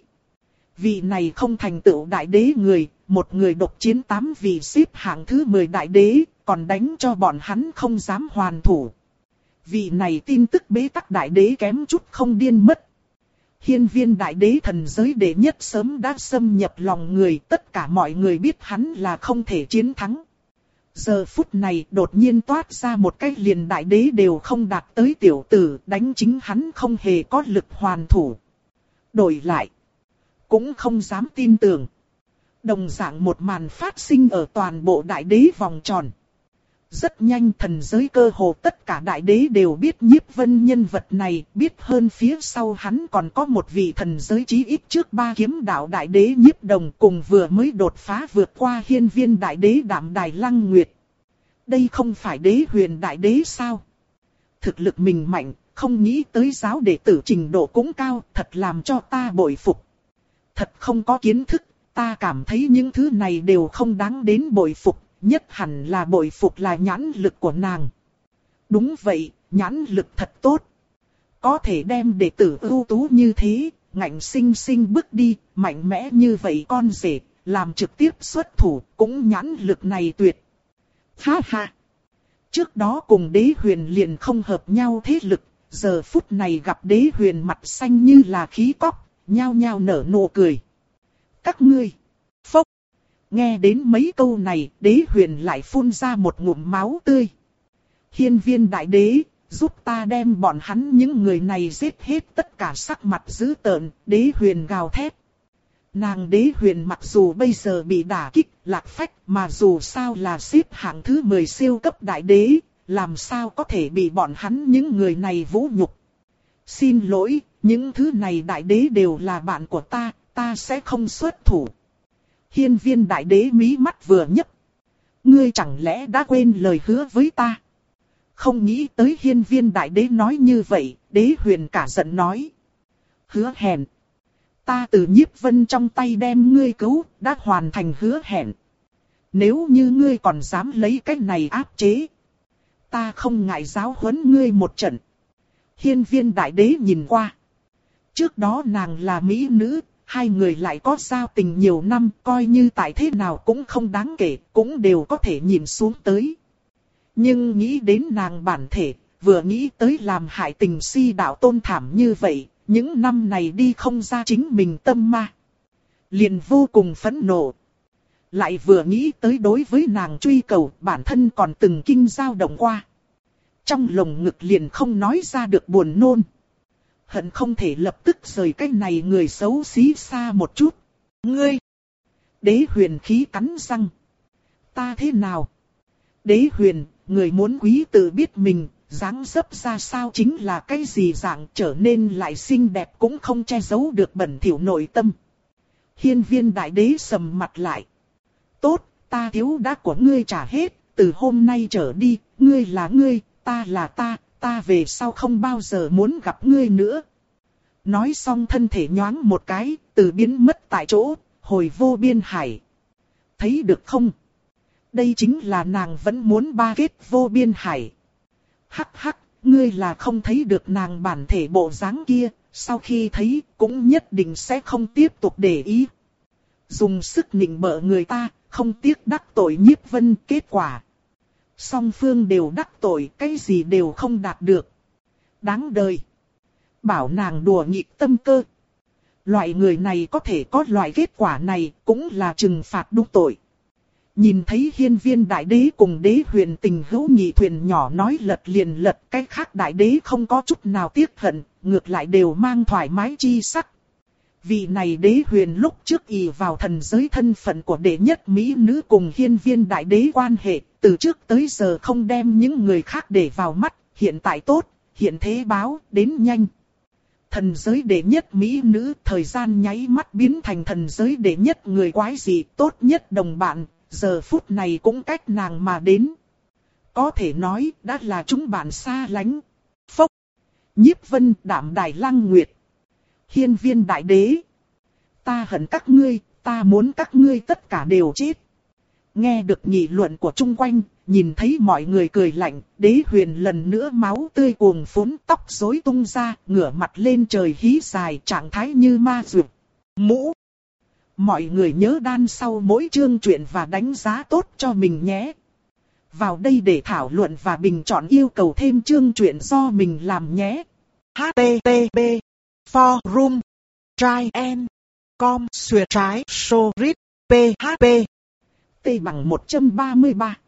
vị này không thành tựu đại đế người, một người độc chiến tám vị xếp hạng thứ mười đại đế, còn đánh cho bọn hắn không dám hoàn thủ. Vị này tin tức bế tắc đại đế kém chút không điên mất. Hiên Viên đại đế thần giới đệ nhất sớm đã xâm nhập lòng người, tất cả mọi người biết hắn là không thể chiến thắng. Giờ phút này đột nhiên toát ra một cái liền đại đế đều không đạt tới tiểu tử, đánh chính hắn không hề có lực hoàn thủ. Đổi lại, cũng không dám tin tưởng. Đồng dạng một màn phát sinh ở toàn bộ đại đế vòng tròn. Rất nhanh thần giới cơ hồ tất cả đại đế đều biết Nhiếp Vân nhân vật này, biết hơn phía sau hắn còn có một vị thần giới chí ít trước ba kiếm đạo đại đế Nhiếp Đồng cùng vừa mới đột phá vượt qua Hiên Viên đại đế Đạm Đài Lăng Nguyệt. Đây không phải đế huyền đại đế sao? Thực lực mình mạnh, không nghĩ tới giáo đệ tử trình độ cũng cao, thật làm cho ta bội phục. Thật không có kiến thức, ta cảm thấy những thứ này đều không đáng đến bội phục. Nhất hẳn là bội phục là nhãn lực của nàng. Đúng vậy, nhãn lực thật tốt. Có thể đem đệ tử ưu tú như thế, ngạnh sinh sinh bước đi, mạnh mẽ như vậy con rể, làm trực tiếp xuất thủ, cũng nhãn lực này tuyệt. Ha ha! Trước đó cùng đế huyền liền không hợp nhau thế lực, giờ phút này gặp đế huyền mặt xanh như là khí cóc, nhao nhao nở nụ cười. Các ngươi! Phốc! Nghe đến mấy câu này, đế huyền lại phun ra một ngụm máu tươi. Hiên Viên đại đế, giúp ta đem bọn hắn những người này giết hết. Tất cả sắc mặt dữ tợn, đế huyền gào thét. Nàng đế huyền mặc dù bây giờ bị đả kích, lạc phách, mà dù sao là xếp hạng thứ mười siêu cấp đại đế, làm sao có thể bị bọn hắn những người này vũ nhục. Xin lỗi, những thứ này đại đế đều là bạn của ta, ta sẽ không xuất thủ. Hiên Viên đại đế mí mắt vừa nhấc. Ngươi chẳng lẽ đã quên lời hứa với ta? Không nghĩ tới Hiên Viên đại đế nói như vậy, đế huyền cả giận nói. Hứa hẹn. Ta từ Nhiếp Vân trong tay đem ngươi cứu, đã hoàn thành hứa hẹn. Nếu như ngươi còn dám lấy cách này áp chế, ta không ngại giáo huấn ngươi một trận. Hiên Viên đại đế nhìn qua. Trước đó nàng là mỹ nữ. Hai người lại có giao tình nhiều năm, coi như tại thế nào cũng không đáng kể, cũng đều có thể nhìn xuống tới. Nhưng nghĩ đến nàng bản thể, vừa nghĩ tới làm hại tình si đạo tôn thảm như vậy, những năm này đi không ra chính mình tâm ma. Liền vô cùng phẫn nộ. Lại vừa nghĩ tới đối với nàng truy cầu, bản thân còn từng kinh dao động qua. Trong lồng ngực liền không nói ra được buồn nôn. Hận không thể lập tức rời cái này người xấu xí xa một chút. Ngươi! Đế huyền khí cắn răng. Ta thế nào? Đế huyền, người muốn quý tự biết mình, dáng dấp ra sao chính là cái gì dạng, trở nên lại xinh đẹp cũng không che giấu được bẩn thỉu nội tâm. Hiên Viên đại đế sầm mặt lại. Tốt, ta thiếu đá của ngươi trả hết, từ hôm nay trở đi, ngươi là ngươi, ta là ta, ta về sau không bao giờ muốn gặp ngươi nữa. Nói xong thân thể nhoáng một cái, từ biến mất tại chỗ, hồi vô biên hải. Thấy được không? Đây chính là nàng vẫn muốn ba kết vô biên hải. Hắc hắc, ngươi là không thấy được nàng bản thể bộ dáng kia, sau khi thấy cũng nhất định sẽ không tiếp tục để ý. Dùng sức nịnh bợ người ta, không tiếc đắc tội Nhiếp Vân, kết quả song phương đều đắc tội, cái gì đều không đạt được. Đáng đời. Bảo nàng đùa nghịch tâm cơ. Loại người này có thể có loại kết quả này, cũng là trừng phạt đúng tội. Nhìn thấy Hiên Viên đại đế cùng đế huyền tình hữu nghị thuyền nhỏ nói lật liền lật, cái khác đại đế không có chút nào tiếc hận, ngược lại đều mang thoải mái chi sắc. Vị này đế huyền lúc trước ỷ vào thần giới thân phận của đệ nhất mỹ nữ cùng Hiên Viên đại đế quan hệ, từ trước tới giờ không đem những người khác để vào mắt, hiện tại tốt, hiện thế báo, đến nhanh. Thần giới đệ nhất mỹ nữ, thời gian nháy mắt biến thành thần giới đệ nhất người quái dị, tốt nhất đồng bạn, giờ phút này cũng cách nàng mà đến. Có thể nói, đã là chúng bạn xa lánh. Phốc. Nhiếp Vân, Đạm Đài Lăng Nguyệt. Hiên Viên đại đế. Ta hận các ngươi, ta muốn các ngươi tất cả đều chết. Nghe được nghị luận của chung quanh, nhìn thấy mọi người cười lạnh, đế huyền lần nữa máu tươi cuồn phún, tóc rối tung ra, ngửa mặt lên trời hí dài, trạng thái như ma dược. Mũ. Mọi người nhớ đan sau mỗi chương truyện và đánh giá tốt cho mình nhé. Vào đây để thảo luận và bình chọn yêu cầu thêm chương truyện do mình làm nhé. H T T P Forum Try and Com Xuyệt trái Sorit P H P T bằng một trăm ba mươi ba